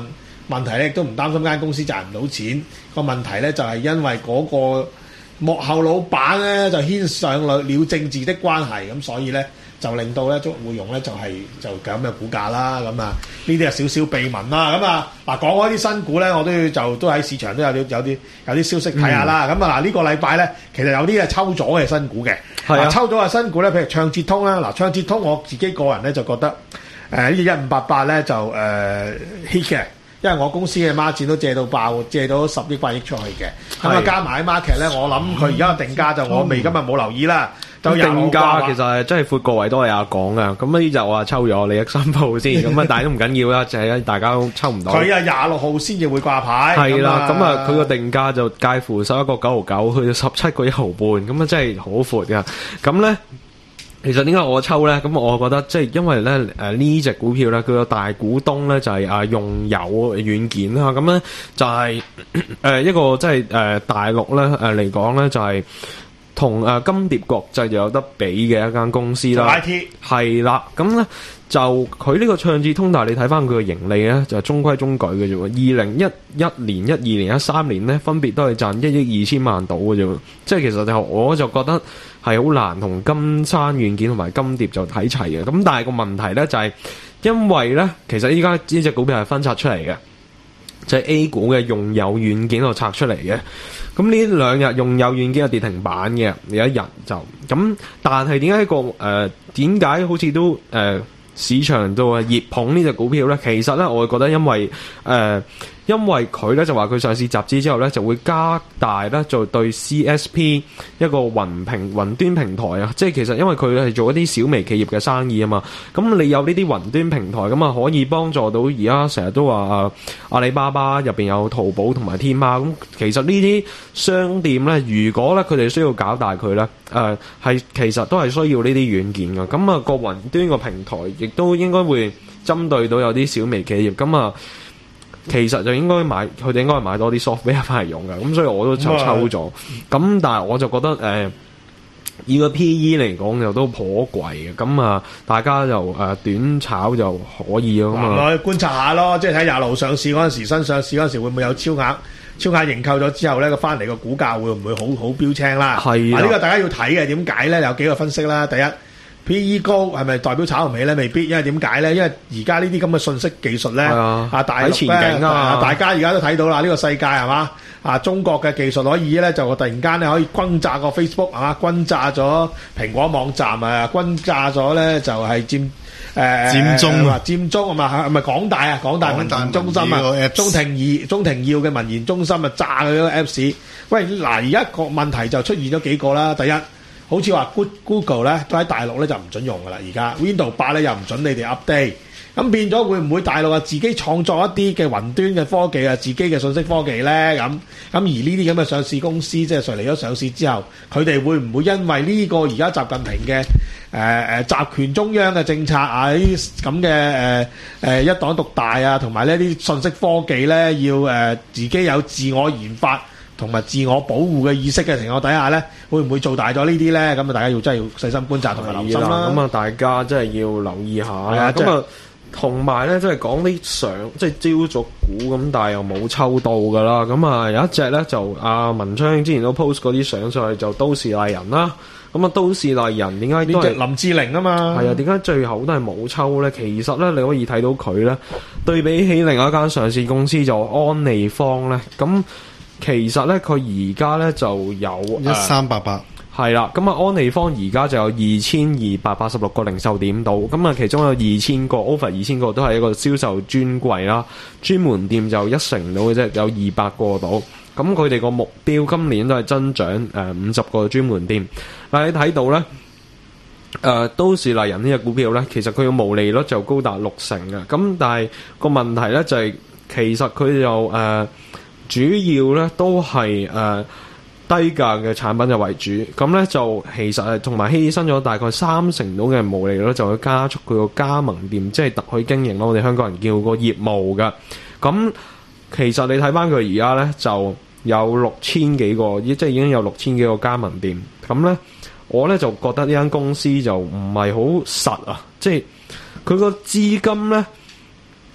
問題咧亦都唔擔心間公司賺唔到錢。個問題咧就係因為嗰個幕後老闆咧就牽上了政治的關係，咁所以咧就令到咧中匯融咧就係、是、就咁嘅股價啦。咁啊呢啲係少少秘聞啦。咁啊嗱講開啲新股咧，我都要就都喺市場都有啲有啲有啲消息睇下啦。咁、嗯、啊嗱呢個禮拜咧其實有啲係抽咗嘅新股嘅，係啊抽咗嘅新股咧，譬如暢捷通啦。嗱暢捷通我自己個人咧就覺得誒、呃、呢隻一五八八咧就誒、呃、hit 嘅。因為我公司嘅孖展都借到爆，借到十億八億出去嘅，咁啊加埋喺 market 咧，我諗佢而家嘅定價就我未今日冇留意啦。 咁定價其實係真係闊過維多利亞港嘅，咁呢就話抽咗利益申報先，咁啊但係都唔緊要啦，就係大家都抽唔到。 佢啊廿六號先至會掛牌。 係啦，咁啊佢個定價就介乎十一個九毫九去到十七個一毫半，咁啊真係好闊㗎。咁咧。其實點解我抽咧？咁我覺得即係因為咧誒呢隻股票咧，佢個大股東咧就係啊用友軟件啦，咁咧就係誒一個即係誒大陸咧誒嚟講咧就係同誒金蝶國際就有得比嘅一間公司啦。 I T 係啦，咁咧就佢呢個暢捷通，但係你睇翻佢嘅盈利咧就係中規中矩嘅啫喎。二零一一年、一二年、一三年咧分別都係賺一億二千萬到嘅啫喎。即係其實就我就覺得。係好難同金山軟件同埋金蝶就睇齊嘅，咁但係個問題咧就係因為咧，其實依家呢隻股票係分拆出嚟嘅，就係 A 股嘅用友軟件度拆出嚟嘅。咁呢兩日用友軟件係跌停板嘅，有一日就咁，但係點解個誒點解好似都誒、呃、市場都係熱捧呢隻股票咧？其實咧，我覺得因為誒。呃因為佢咧就話佢上市集資之後咧就會加大咧就對 C S P 一個雲平雲端平台啊，即係其實因為佢係做一啲小微企業嘅生意啊嘛，咁你有呢啲雲端平台咁啊可以幫助到而家成日都話啊阿里巴巴入邊有淘寶同埋天貓，咁其實呢啲商店咧如果咧佢哋需要搞大佢咧誒係其實都係需要呢啲軟件㗎，咁啊個雲端個平台亦都應該會針對到有啲小微企業，咁啊其實就應該買，佢哋應該買多啲 software 翻嚟用㗎，咁所以我都就抽咗。咁、嗯、但係我就覺得誒、呃，以個 P E 嚟講又都頗貴嘅，咁啊大家就誒、呃、短炒就可以咯。咁啊， 觀察下咯，即係睇廿六上市嗰陣時，新上市嗰陣時會唔會有超額超額認購咗之後咧，個翻嚟個股價會唔會好好標青啦？係呢、啊呢個大家要睇嘅，點解咧？有幾個分析啦，第一。P E 高係咪代表炒唔起咧？未必，因為點解咧？因為而家呢啲咁嘅信息技術咧，啊大陸咧，前景啊，大家而家都睇到啦。呢、呢個世界係嘛啊？中國嘅技術可以咧，就突然間咧可以轟炸個 Facebook 係嘛？轟炸咗蘋果網站啊，轟炸咗咧就係佔誒、呃、佔中啊，佔中係嘛？係咪港大啊？港大民研中心啊，中庭二中庭耀嘅民研中心啊，炸佢嗰個 Apps。喂，嗱，而家個問題就出現咗幾個啦。第一。好似話 Google 咧都喺大陸咧就唔準用噶啦，而家 Windows 八咧又唔準你哋 update，咁變咗會唔會大陸啊自己創作一啲嘅雲端嘅科技啊，自己嘅信息科技咧咁咁而呢啲咁嘅上市公司即係上嚟咗上市之後，佢哋會唔會因為呢個而家習近平嘅誒誒集權中央嘅政策啊，呢啲咁嘅誒誒一黨獨大啊，同埋呢啲信息科技咧要誒、呃、自己有自我研發同埋自我保護嘅意識嘅情況底下咧，會唔會做大咗呢啲咧？咁啊，大家要真係要細心觀察同埋留心啦。咁啊，大家真係要留意下啦。咁啊，同埋咧，即係講啲相，即係招逐股咁，但係又冇抽到噶啦。咁啊，有一隻咧就阿文昌之前都 post 嗰啲相上去，就都市麗人啦。咁啊，都市麗人點解都係林志玲啊嘛？係啊，點解最後都係冇抽咧？其實咧，你可以睇到佢咧，對比起另外一間上市公司就安利方咧，咁。其實咧，佢而家咧就有一三八八，係啦。咁啊，安利方而家就有二千二百八十六個零售點到，咁啊，其中有二千個 over 二千個都係一個銷售專櫃啦，專門店就一成到嘅啫，有二百個到。咁佢哋個目標今年都係增長誒五十個專門店。但係你睇到咧，誒、呃、都市麗人呢隻股票咧，其實佢嘅毛利率就高達六成嘅。咁但係個問題咧就係、是，其實佢就誒。呃主要咧都係誒、呃、低價嘅產品就為主，咁咧就其實係同埋犧牲咗大概三成到嘅毛利率，就會加速佢個加盟店，即係特許經營咯。我哋香港人叫個業務㗎。咁其實你睇翻佢而家咧就有六千幾個，即係已經有六千幾個加盟店。咁咧我咧就覺得呢間公司就唔係好實啊，即係佢個資金咧。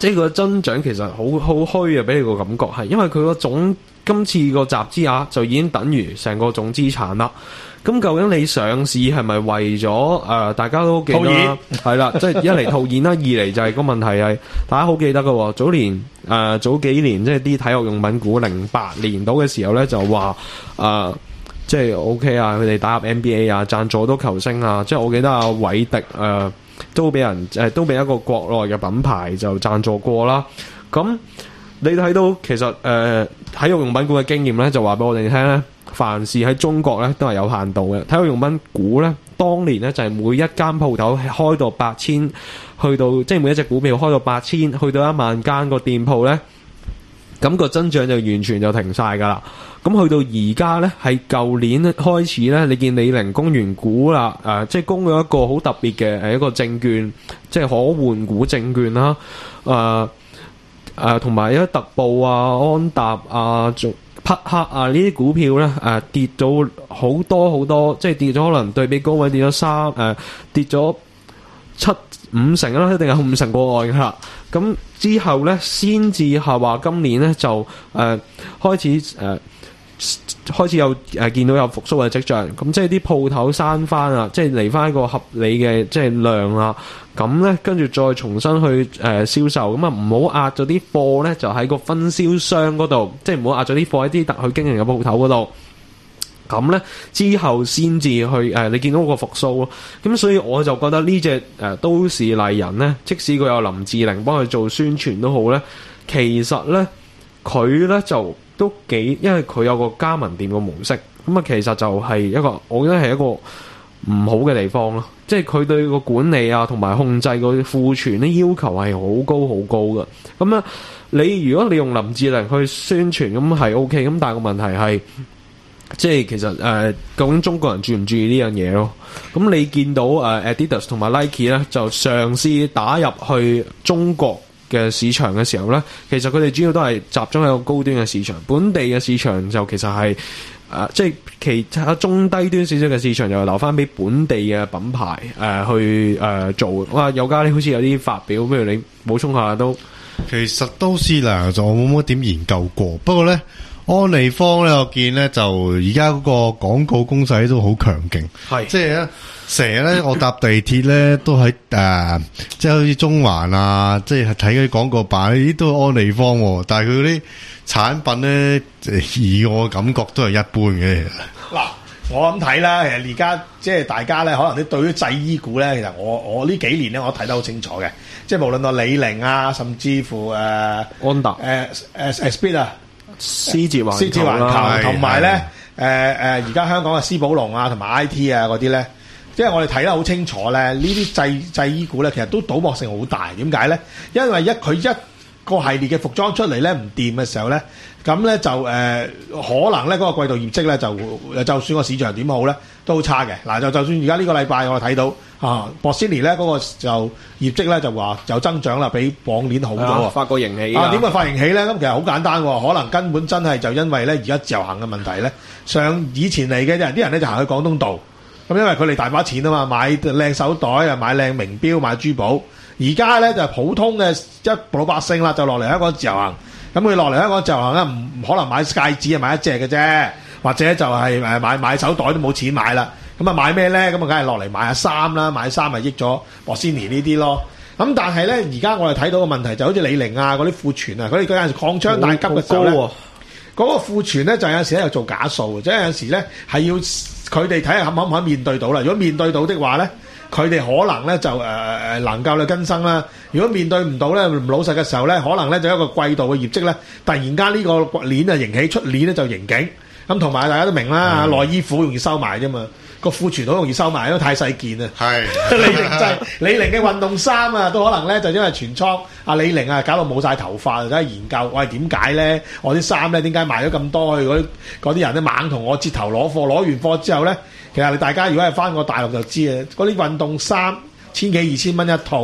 即係個增長其實好好虛啊，俾你個感覺係，因為佢個總今次個集資額就已經等於成個總資產啦。咁究竟你上市係咪為咗誒、呃？大家都記得啦，係啦，即係一嚟套現啦，二嚟就係個問題係大家好記得嘅喎。早年誒、呃、早幾年即係啲體育用品股零八年到嘅時候咧，就話誒、呃、即係 O K 啊，佢哋打入 N B A 啊，贊助好多球星啊。即係我記得阿韋迪誒、呃、都俾人誒、呃、都俾一個國內嘅品牌就贊助過啦。咁你睇到其實誒、呃、體育用品股嘅經驗咧，就話俾我哋聽咧。凡事喺中國咧都係有限度嘅，體育用品股咧，當年咧就係每一間鋪頭開到八千，去到即係每一隻股票開到八千，去到一萬間個店鋪咧，咁個增長就完全就停晒噶啦。咁去到而家咧，係舊年開始咧，你見李寧供完股啦，誒、呃，即係供咗一個好特別嘅誒一個證券，即係可換股證券啦，誒誒同埋一啲特步啊、安踏啊，仲匹克啊呢啲股票咧，誒、呃、跌咗好多好多，即係跌咗可能對比高位跌咗三誒跌咗七五成啦，一定係五成過外㗎啦。咁之後咧，先至係話今年咧就誒、呃、開始誒、呃、開始有誒、呃、見到有復甦嘅跡象。咁即係啲鋪頭閂翻啊，即係嚟翻一個合理嘅即係量啊。咁咧，跟住再重新去誒、呃、銷售，咁啊唔好壓咗啲貨咧，就喺個分銷商嗰度，即係唔好壓咗啲貨喺啲特許經營嘅鋪頭嗰度。咁咧之後先至去誒、呃，你見到個復甦咯。咁所以我就覺得呢隻誒都市麗人咧，即使佢有林志玲幫佢做宣傳都好咧，其實咧佢咧就都幾，因為佢有個加盟店嘅模式，咁啊其實就係一個，我覺得係一個唔好嘅地方咯。即係佢對個管理啊，同埋控制個庫存啲要求係好高好高嘅。咁啊，你如果你用林志玲去宣傳，咁係 O K。咁但係個問題係，即係其實誒、呃，究竟中國人注唔注意呢樣嘢咯？咁你見到誒、呃、Adidas 同埋 Nike 咧，就嘗試打入去中國嘅市場嘅時候咧，其實佢哋主要都係集中喺個高端嘅市場，本地嘅市場就其實係。誒、呃，即係其他中低端少少嘅市場，就留翻俾本地嘅品牌誒、呃、去誒、呃、做。哇，有家你好似有啲發表，不如你補充下都。 其實都是啦，就我冇乜點研究過。不過咧，安利方咧，我見咧就而家嗰個廣告攻勢都好強勁。係，即係咧，成日咧我搭地鐵咧都喺誒、呃，即係好似中環啊，即係睇嗰啲廣告版，呢啲都係安利方喎。但係佢嗰啲產品咧，以我感覺都係一般嘅。 嗱，我咁睇啦，其實而家即係大家咧，可能啲對於製衣股咧，其實我我呢幾年咧，我睇得好清楚嘅。即係無論個李寧啊，甚至乎誒、呃、 安踏、 誒誒 Speed 啊、 獅子環、 獅子環球，同埋咧誒誒而家香港嘅斯寶龍啊，同埋 I T 啊嗰啲咧，即係我哋睇得好清楚咧，呢啲製製衣股咧，其實都賭博性好大。點解咧？因為一佢一個系列嘅服裝出嚟咧唔掂嘅時候咧，咁咧就誒、呃、可能咧嗰、那個季度業績咧就就算個市場點好咧都好差嘅。嗱，就就算而家呢個禮拜我哋睇到啊，博斯尼咧嗰個就業績咧就話有增長啦，比往年好咗喎， 發個盈喜啊！點解發盈喜咧？咁其實好簡單喎，可能根本真係就因為咧而家自由行嘅問題咧，上以前嚟嘅人啲人咧就行去廣東道，咁因為佢哋大把錢啊嘛，買靚手袋啊，買靚名錶，買珠寶。而家咧就普通嘅一老百姓啦，就落嚟香港自由行。咁佢落嚟香港自由行咧，唔唔可能買戒指啊，買一隻嘅啫，或者就係誒買買手袋都冇錢買啦。咁啊買咩咧？咁啊梗係落嚟買下衫啦，買衫咪益咗博斯尼呢啲咯。咁但係咧，而家我哋睇到嘅問題就好似李寧啊嗰啲庫存啊，佢哋嗰陣時擴張大急嘅時候咧，嗰、啊嗰個庫存咧就有陣時咧又做假數，即係有陣時咧係要佢哋睇下肯唔肯面對到啦。如果面對到的話咧，佢哋可能咧就誒誒、呃、能夠去更新啦。如果面對唔到咧，唔老實嘅時候咧，可能咧就一個季度嘅業績咧，突然間呢個年啊盈起，出年咧就盈警。咁同埋大家都明啦，內衣褲容易收埋啫嘛，個庫存好容易收埋，因為太細件啊。係李寧就係李寧嘅運動衫啊，都可能咧就因為全倉阿李寧啊搞到冇晒頭髮，真係研究喂點解咧？我啲衫咧點解賣咗咁多？去嗰啲嗰啲人咧猛同我折頭攞貨，攞完貨之後咧，其實大家如果係翻過大陸就知啊，嗰啲運動衫千幾二千蚊一套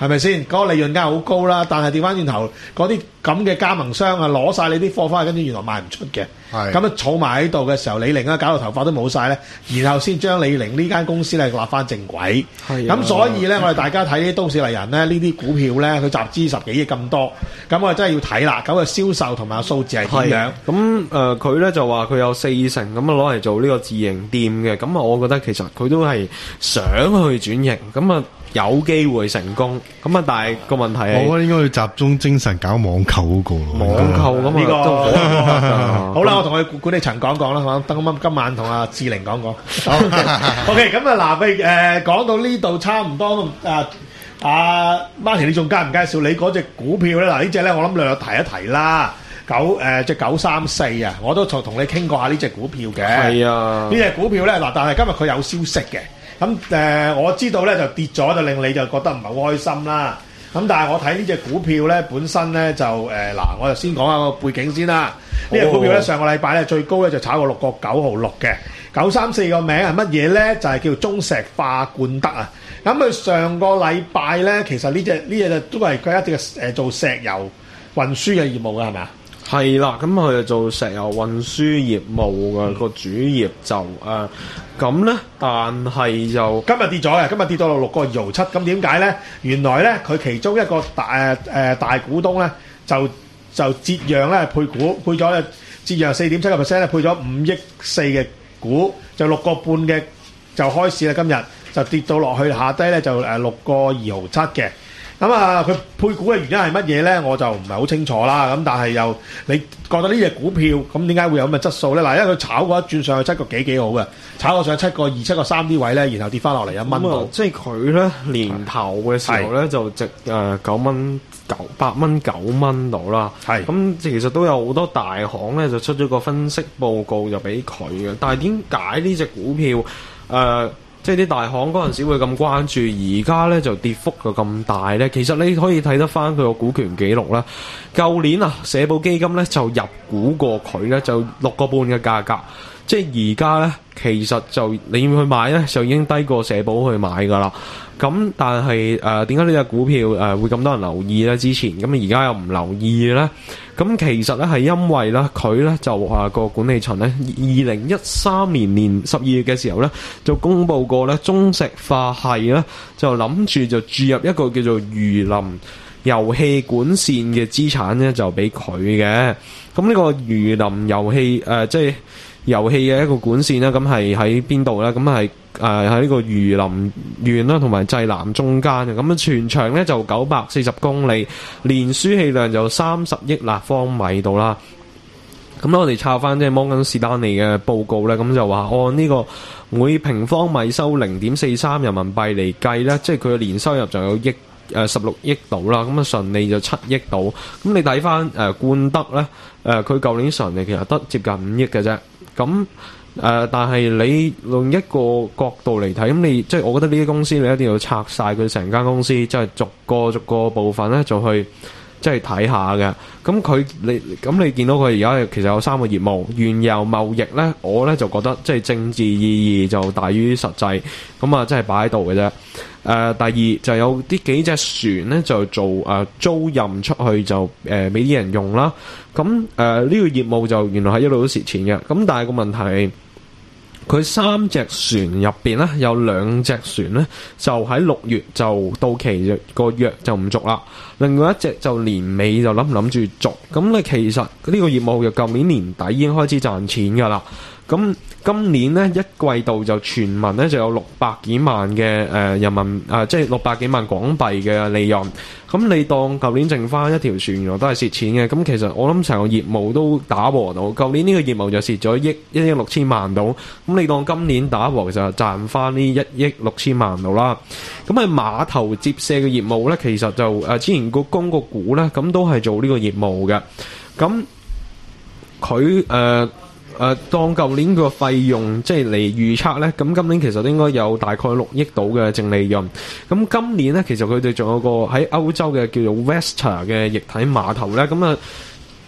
係咪先？嗰、那個利潤梗係好高啦，但係調翻轉頭嗰啲咁嘅加盟商啊，攞晒你啲貨翻去，跟住原來賣唔出嘅。 係咁啊，儲埋喺度嘅時候，李寧啊搞到頭髮都冇晒咧，然後先將李寧呢間公司咧立翻正軌。 係、 啊。咁所以咧，我哋大家睇啲都市麗人咧，呢啲股票咧，佢集資十幾億咁多，咁我哋真係要睇啦。咁個銷售同埋個數字係點樣？ 咁誒，佢咧、呃、就話佢有四成咁啊攞嚟做呢個自營店嘅。咁啊，我覺得其實佢都係想去轉型。咁啊。有機會成功，咁啊！但係個問題係， 我覺得應該要集中精神搞網購嗰個咯。 網購咁呢個好啦，我同佢管理層講講啦，等今今晚同阿志玲講講。O K， 咁啊嗱，譬如誒講到呢度差唔多啊，阿 Martin，你仲介唔介紹你嗰隻股票咧？嗱，呢隻咧我諗略略提一提啦。九誒即係九三四啊，我都同同你傾過下呢隻股票嘅。 係啊， 呢隻股票咧嗱，但係今日佢有消息嘅。咁誒、呃，我知道咧就跌咗，就令你就覺得唔係好開心啦。咁但係我睇呢隻股票咧，本身咧就誒嗱、呃，我就先講下個背景先啦。呢隻股票咧上個禮拜咧最高咧就炒過六個九毫六嘅。九三四個名係乜嘢咧？就係、是、叫中石化冠德啊。咁佢上個禮拜咧，其實呢隻呢隻都係佢一隻誒做石油運輸嘅業務㗎，係咪啊？ 係啦，咁佢就做石油運輸業務嘅個、嗯、主業就誒咁咧，但係就今日跌咗嘅，今日跌到六個二毫七。咁點解咧？原來咧佢其中一個大誒、呃、大股東咧就就折讓咧配股配咗咧折讓四點七個 percent 咧配咗五億四嘅股，就六個半嘅就開市啦。今日就跌到落去下低咧就誒六個二毫七嘅。咁啊，佢配股嘅原因係乜嘢咧？我就唔係好清楚啦。咁但係又你覺得呢隻股票咁點解會有咁嘅質素咧？嗱，因為佢炒過一轉上去七個幾幾好嘅，炒過上去七個二、七個三啲位咧，然後跌翻落嚟一蚊度。 即係佢咧年頭嘅時候咧就值誒九蚊九八蚊九蚊度啦。係咁，其實都有好多大行咧就出咗個分析報告就俾佢嘅。但係點解呢隻股票誒？呃即係啲大行嗰陣時會咁關注，而家咧就跌幅就咁大咧。其實你可以睇得翻佢個股權記錄啦。舊年啊，社保基金咧就入股過佢咧，就六個半嘅價格。即係而家咧，其實就你要去買咧，就已經低過社保去買噶啦。咁但係誒點解呢隻股票誒、呃、會咁多人留意咧？之前咁而家又唔留意咧？咁其實咧係因為咧佢咧就話個管理層咧二零一三年年十二月嘅時候咧就公佈過咧中石化係咧就諗住就注入一個叫做魚林油氣管線嘅資產咧就俾佢嘅。咁呢個魚林油氣誒、呃、即係油氣嘅一個管線啦，咁係喺邊度咧？咁係誒喺呢個魚林縣啦，同埋濟南中間嘅。咁全長咧就九百四十公里，年輸氣量就三十億立方米度啦。咁我哋抄翻即係摩根士丹利嘅報告咧，咁就話按呢個每平方米收零點四三人民幣嚟計咧，即係佢嘅年收入就有億誒十六億度啦。咁啊純利就七億度。咁你睇翻誒冠德咧，誒佢舊年純利其實得接近五億嘅啫。咁誒、呃，但係你用一個角度嚟睇，咁你即係我覺得呢啲公司你一定要拆晒佢成間公司，即係逐個逐個部分咧，就去即係睇下嘅。咁佢你咁你見到佢而家其實有三個業務，原油貿易咧，我咧就覺得即係政治意義就大於實際，咁啊，即係擺喺度嘅啫。誒、呃，第二就有啲幾隻船咧就做誒、呃、租賃出去就誒俾啲人用啦。咁誒呢個業務就原來係一路都蝕錢嘅。咁但係個問題係，佢三隻船入邊咧有兩隻船咧就喺六月就到期，個約就唔續啦。另外一隻就年尾就諗唔諗住續。咁咧其實呢個業務就舊年年底已經開始賺錢㗎啦。咁今年咧一季度就全民咧就有六百幾萬嘅誒人民啊，即係六百幾萬港幣嘅利潤。咁你當舊年剩翻一條船原來都係蝕錢嘅。咁其實我諗成個業務都打和到。舊年呢個業務就蝕咗億一億六千萬到。咁你當今年打和就賺翻呢一億六千萬到啦。咁喺碼頭接卸嘅業務咧，其實就誒之前個供個股咧，咁都係做呢個業務嘅。咁佢誒。誒、呃、當舊年個費用即係嚟預測咧，咁今年其實應該有大概六億到嘅淨利潤。咁今年咧，其實佢哋仲有個喺歐洲嘅叫做 Vesta 嘅液體碼頭咧，咁啊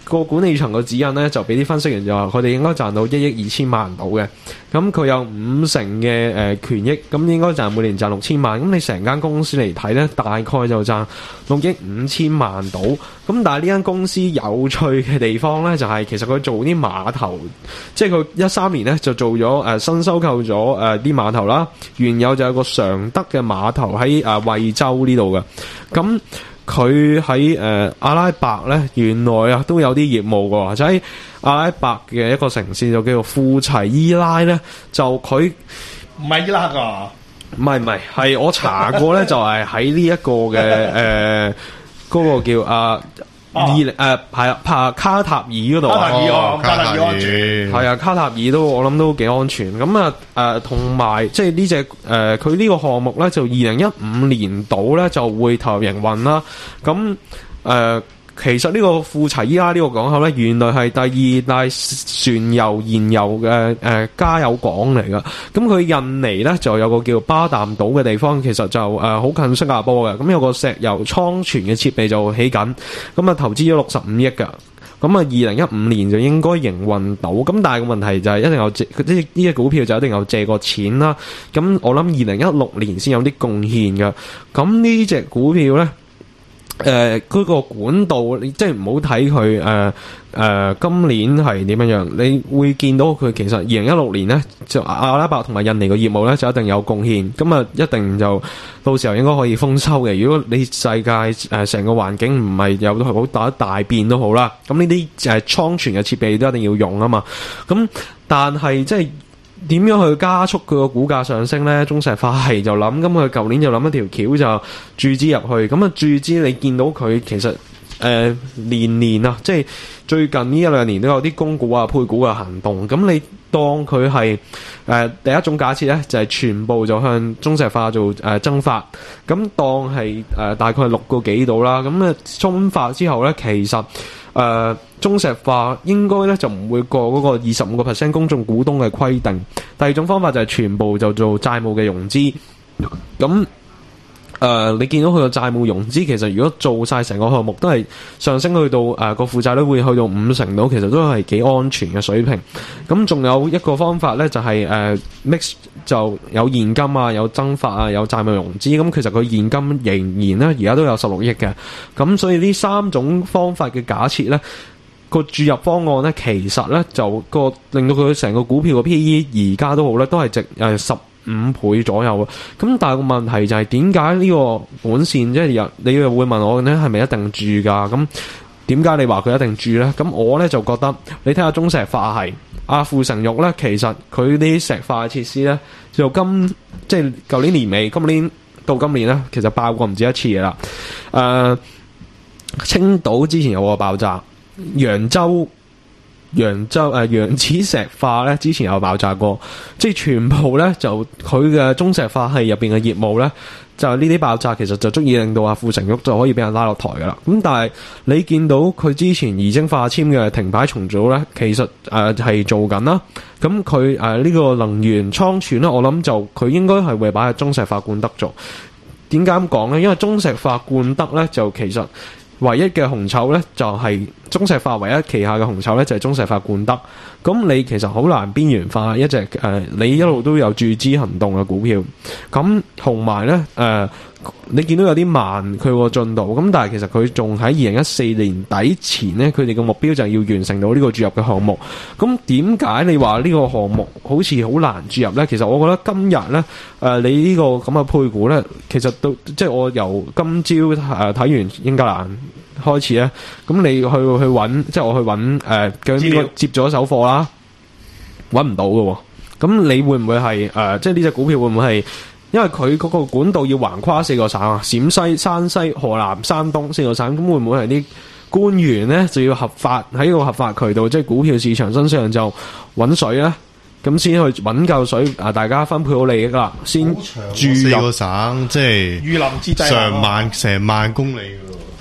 個管理層個指引咧，就俾啲分析員就話佢哋應該賺到一億二千萬到嘅。咁佢有五成嘅誒、呃、權益，咁應該賺每年賺六千萬。咁你成間公司嚟睇咧，大概就賺六億五千萬到。咁但係呢間公司有趣嘅地方咧，就係、是、其實佢做啲碼頭，即係佢一三年咧就做咗誒、呃、新收購咗誒啲碼頭啦。原有就有個常德嘅碼頭喺誒、呃、惠州呢度嘅。咁佢喺誒阿拉伯咧，原來啊都有啲業務嘅，就喺阿拉伯嘅一個城市就叫做庫齊伊拉咧，就佢唔係伊拉克啊， 唔係唔係，係我查過咧，就係喺呢一個嘅誒嗰個叫啊。二零誒係啊，帕卡塔爾嗰度啊， 卡塔爾哦，卡塔爾安全係啊，卡塔爾都我諗都幾安全。咁啊誒，同埋即係呢隻誒，佢呢個項目咧就二零一五年度咧就會投入營運啦。咁誒。呃其實呢個庫齊伊拉呢個港口咧，原來係第二大船油燃油嘅誒加油港嚟噶。咁佢印尼咧就有個叫巴淡島嘅地方，其實就誒好、呃、近新加坡嘅。咁有個石油倉存嘅設備就起緊，咁啊投資咗六十五億噶。咁啊，二零一五年就應該營運到。咁但係個問題就係一定有借，即係呢隻股票就一定有借過錢啦。咁我諗二零一六年先有啲貢獻噶。咁呢隻股票咧。誒、呃，嗰、那個管道，你即係唔好睇佢誒誒，今年係點樣樣？你會見到佢其實二零一六年咧，就阿拉伯同埋印尼嘅業務咧，就一定有貢獻。咁啊，一定就到時候應該可以豐收嘅。如果你世界誒成、呃、個環境唔係有好大大變都好啦，咁呢啲誒倉存嘅設備都一定要用啊嘛。咁但係即係。點樣去加速佢個股價上升呢？中石化係就諗，咁佢舊年就諗一條橋就注資入去，咁啊注資你見到佢其實誒、呃、年年啊，即係最近呢一兩年都有啲供股啊配股嘅行動，咁你當佢係誒第一種假設呢，就係、是、全部就向中石化做誒、呃、增發，咁當係誒、呃、大概六個幾度啦，咁啊增發之後呢，其實誒。呃中石化應該咧就唔會過嗰個二十五個 percent 公眾股東嘅規定。第二種方法就係全部就做債務嘅融資。咁誒、呃，你見到佢個債務融資其實如果做晒成個項目都係上升去到誒個、呃、負債率會去到五成度，其實都係幾安全嘅水平。咁仲有一個方法咧就係、是、誒、呃、mix 就有現金啊，有增發啊，有債務融資。咁其實佢現金仍然咧而家都有十六億嘅。咁所以呢三種方法嘅假設咧。個注入方案咧，其實咧就個令到佢成個股票嘅 P E 而家都好咧，都係值誒十五倍左右啊。咁但係個問題就係點解呢個本線即係又你又會問我咧係咪一定住㗎？咁點解你話佢一定住咧？咁我咧就覺得你睇下中石化係阿富城肉咧，其實佢啲石化設施咧就今即係舊年年尾，今年到今年咧，其實爆過唔止一次嘅啦。誒、呃，青島之前有個爆炸。揚州、揚州誒揚子石化咧，之前有爆炸過，即係全部咧就佢嘅中石化係入邊嘅業務咧，就呢啲爆炸其實就足以令到阿富城郁就可以俾人拉落台噶啦。咁但係你見到佢之前儀征化纖嘅停牌重組咧，其實誒係、呃、做緊啦。咁佢誒呢個能源倉存咧，我諗就佢應該係會擺喺中石化冠德做。點解咁講咧？因為中石化冠德咧就其實。唯一嘅紅籌咧，就係、是、中石化唯一旗下嘅紅籌咧，就係、是、中石化冠德。咁你其實好難邊緣化一隻誒、呃，你一路都有注資行動嘅股票。咁同埋咧誒，你見到有啲慢佢個進度。咁但係其實佢仲喺二零一四年底前咧，佢哋嘅目標就係要完成到呢個注入嘅項目。咁點解你話呢個項目好似好難注入咧？其實我覺得今日咧誒，你呢個咁嘅配股咧，其實都即係我由今朝誒睇完英格蘭。開始咧，咁你去去揾，即係我去揾誒，究竟邊個接咗手貨啦？揾唔到嘅喎，咁你會唔會係誒、呃？即係呢隻股票會唔會係？因為佢嗰個管道要橫跨四個省啊，陝西、山西、河南、山東四個省，咁會唔會係啲官員咧就要合法喺個合法渠道，即係股票市場身上就揾水咧？咁先去揾夠水啊！大家分配好利益啦，先注入四個省，即係如臨之際， 上萬成萬公里嘅喎。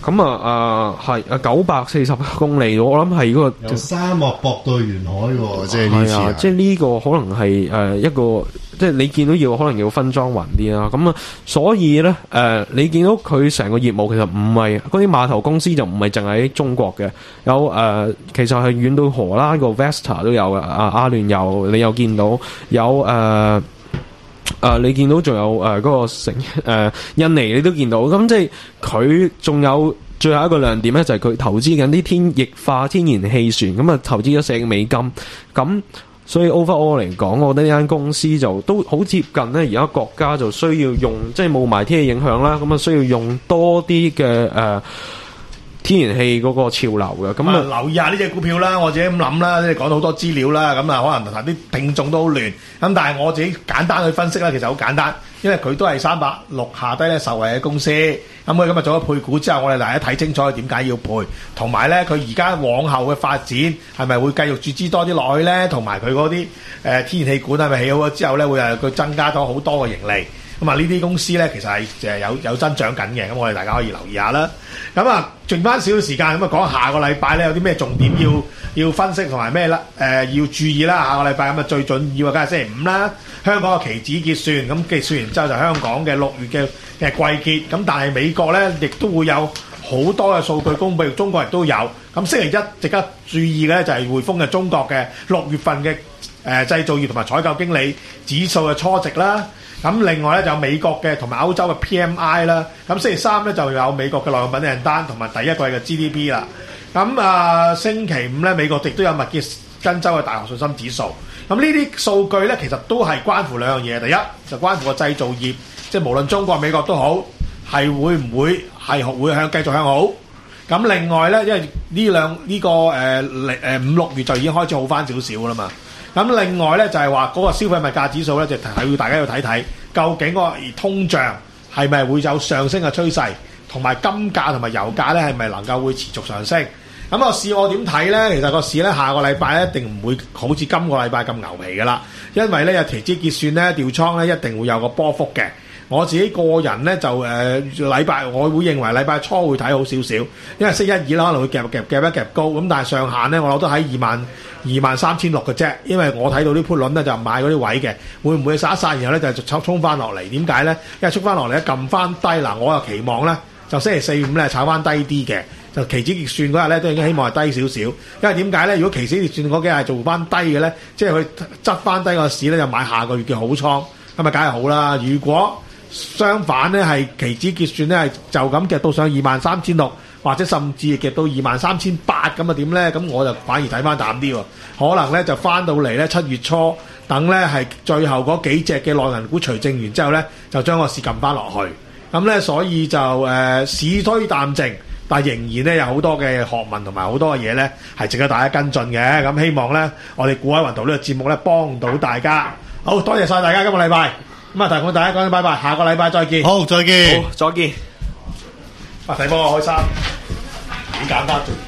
咁啊誒係誒九百四十公里，我諗係嗰個由沙漠駁到沿海喎，即係呢次啊！即係呢個可能係誒一個，即係你見到要可能要分裝雲啲啦。咁啊，所以咧誒、呃，你見到佢成個業務其實唔係嗰啲碼頭公司就唔係淨係喺中國嘅，有誒、呃、其實係遠到荷蘭個 Vesta 都有嘅，啊阿聯酋你又見到有誒。呃誒、呃，你見到仲有誒嗰、呃那個成誒、呃、印尼，你都見到，咁即係佢仲有最後一個亮點咧，就係、是、佢投資緊啲天液化天然氣船，咁啊投資咗四億美金，咁所以 overall 嚟講，我覺得呢間公司就都好接近咧，而家國家就需要用即係霧霾天氣影響啦，咁啊需要用多啲嘅誒天然氣嗰個潮流嘅，咁啊留意下呢隻股票啦，我自己咁諗啦，即係講到好多資料啦，咁啊可能啲聽眾都好亂，咁但係我自己簡單去分析啦，其實好簡單，因為佢都係三百六下低咧受惠嘅公司，咁佢今日做咗配股之後，我哋大家睇清楚佢點解要配，同埋咧佢而家往後嘅發展係咪會繼續注資多啲落去咧，同埋佢嗰啲誒天然氣管係咪起好咗之後咧會係佢增加咗好多嘅盈利。咁啊，呢啲公司咧其實係誒有有增長緊嘅，咁我哋大家可以留意下啦。咁啊，剩翻少少時間，咁啊講下個禮拜咧有啲咩重點要要分析同埋咩啦？誒要注意啦，下個禮拜咁啊最重要嘅梗係星期五啦，香港嘅期指結算，咁結算完之後就香港嘅六月嘅嘅季結，咁但係美國咧亦都會有好多嘅數據公佈，中國亦都有。咁星期一值得注意嘅咧就係匯豐嘅中國嘅六月份嘅誒製造業同埋採購經理指數嘅初值啦。咁另外咧就有美國嘅同埋歐洲嘅 P M I 啦，咁星期三咧就有美國嘅耐用品訂單同埋第一季嘅 G D P 啦。咁啊星期五咧美國亦都有密歇根州嘅大學信心指數。咁呢啲數據咧其實都係關乎兩樣嘢，第一就關乎個製造業，即係無論中國美國都好，係會唔會係會向繼續向好。咁另外咧，因為呢兩呢個誒誒五六月就已經開始好翻少少啦嘛。咁另外咧就係話嗰個消費物價指數咧，就係要大家要睇睇究竟個通脹係咪會有上升嘅趨勢，同埋金價同埋油價咧係咪能夠會持續上升？咁個市我點睇咧？其實個市咧下個禮拜咧一定唔會好似今個禮拜咁牛皮噶啦，因為咧有期指結算咧調倉咧一定會有個波幅嘅。我自己個人咧就誒、呃、禮拜，我會認為禮拜初會睇好少少，因為星期一二啦可能會夾夾夾一夾高，咁但係上限咧我諗都喺二萬二萬三千六嘅啫，因為我睇到啲 put 輪咧就買嗰啲位嘅，會唔會殺一殺然後咧就衝衝翻落嚟？點解咧？因為衝翻落嚟咧撳翻低嗱，我又期望咧就星期四五咧炒翻低啲嘅，就期指結算嗰日咧都應該希望係低少少，因為點解咧？如果期指結算嗰幾日做翻低嘅咧，即係佢執翻低個市咧就買下個月嘅好倉，咁咪梗係好啦。如果相反咧，係期指結算咧，係就咁夾到上二萬三千六，或者甚至夾到二萬三千八咁啊點咧？咁我就反而睇翻淡啲喎，可能咧就翻到嚟咧七月初，等咧係最後嗰幾隻嘅內銀股除淨完之後咧，就將個市撳翻落去。咁咧所以就誒、呃、市推淡靜，但係仍然咧有好多嘅學問同埋好多嘅嘢咧係值得大家跟進嘅。咁希望咧我哋股海雲圖呢個節目咧幫到大家。好多謝晒大家今個禮拜。咁啊，大我大家講聲拜拜，下個禮拜再見。 好，再見。 好，再見。 啊，睇波開心，幾簡單做。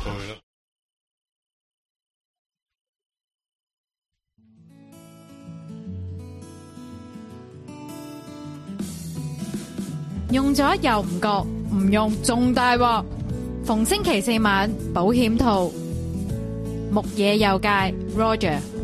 用咗又唔覺，唔用仲大鑊。逢星期四晚保險套，木野佑介 Roger。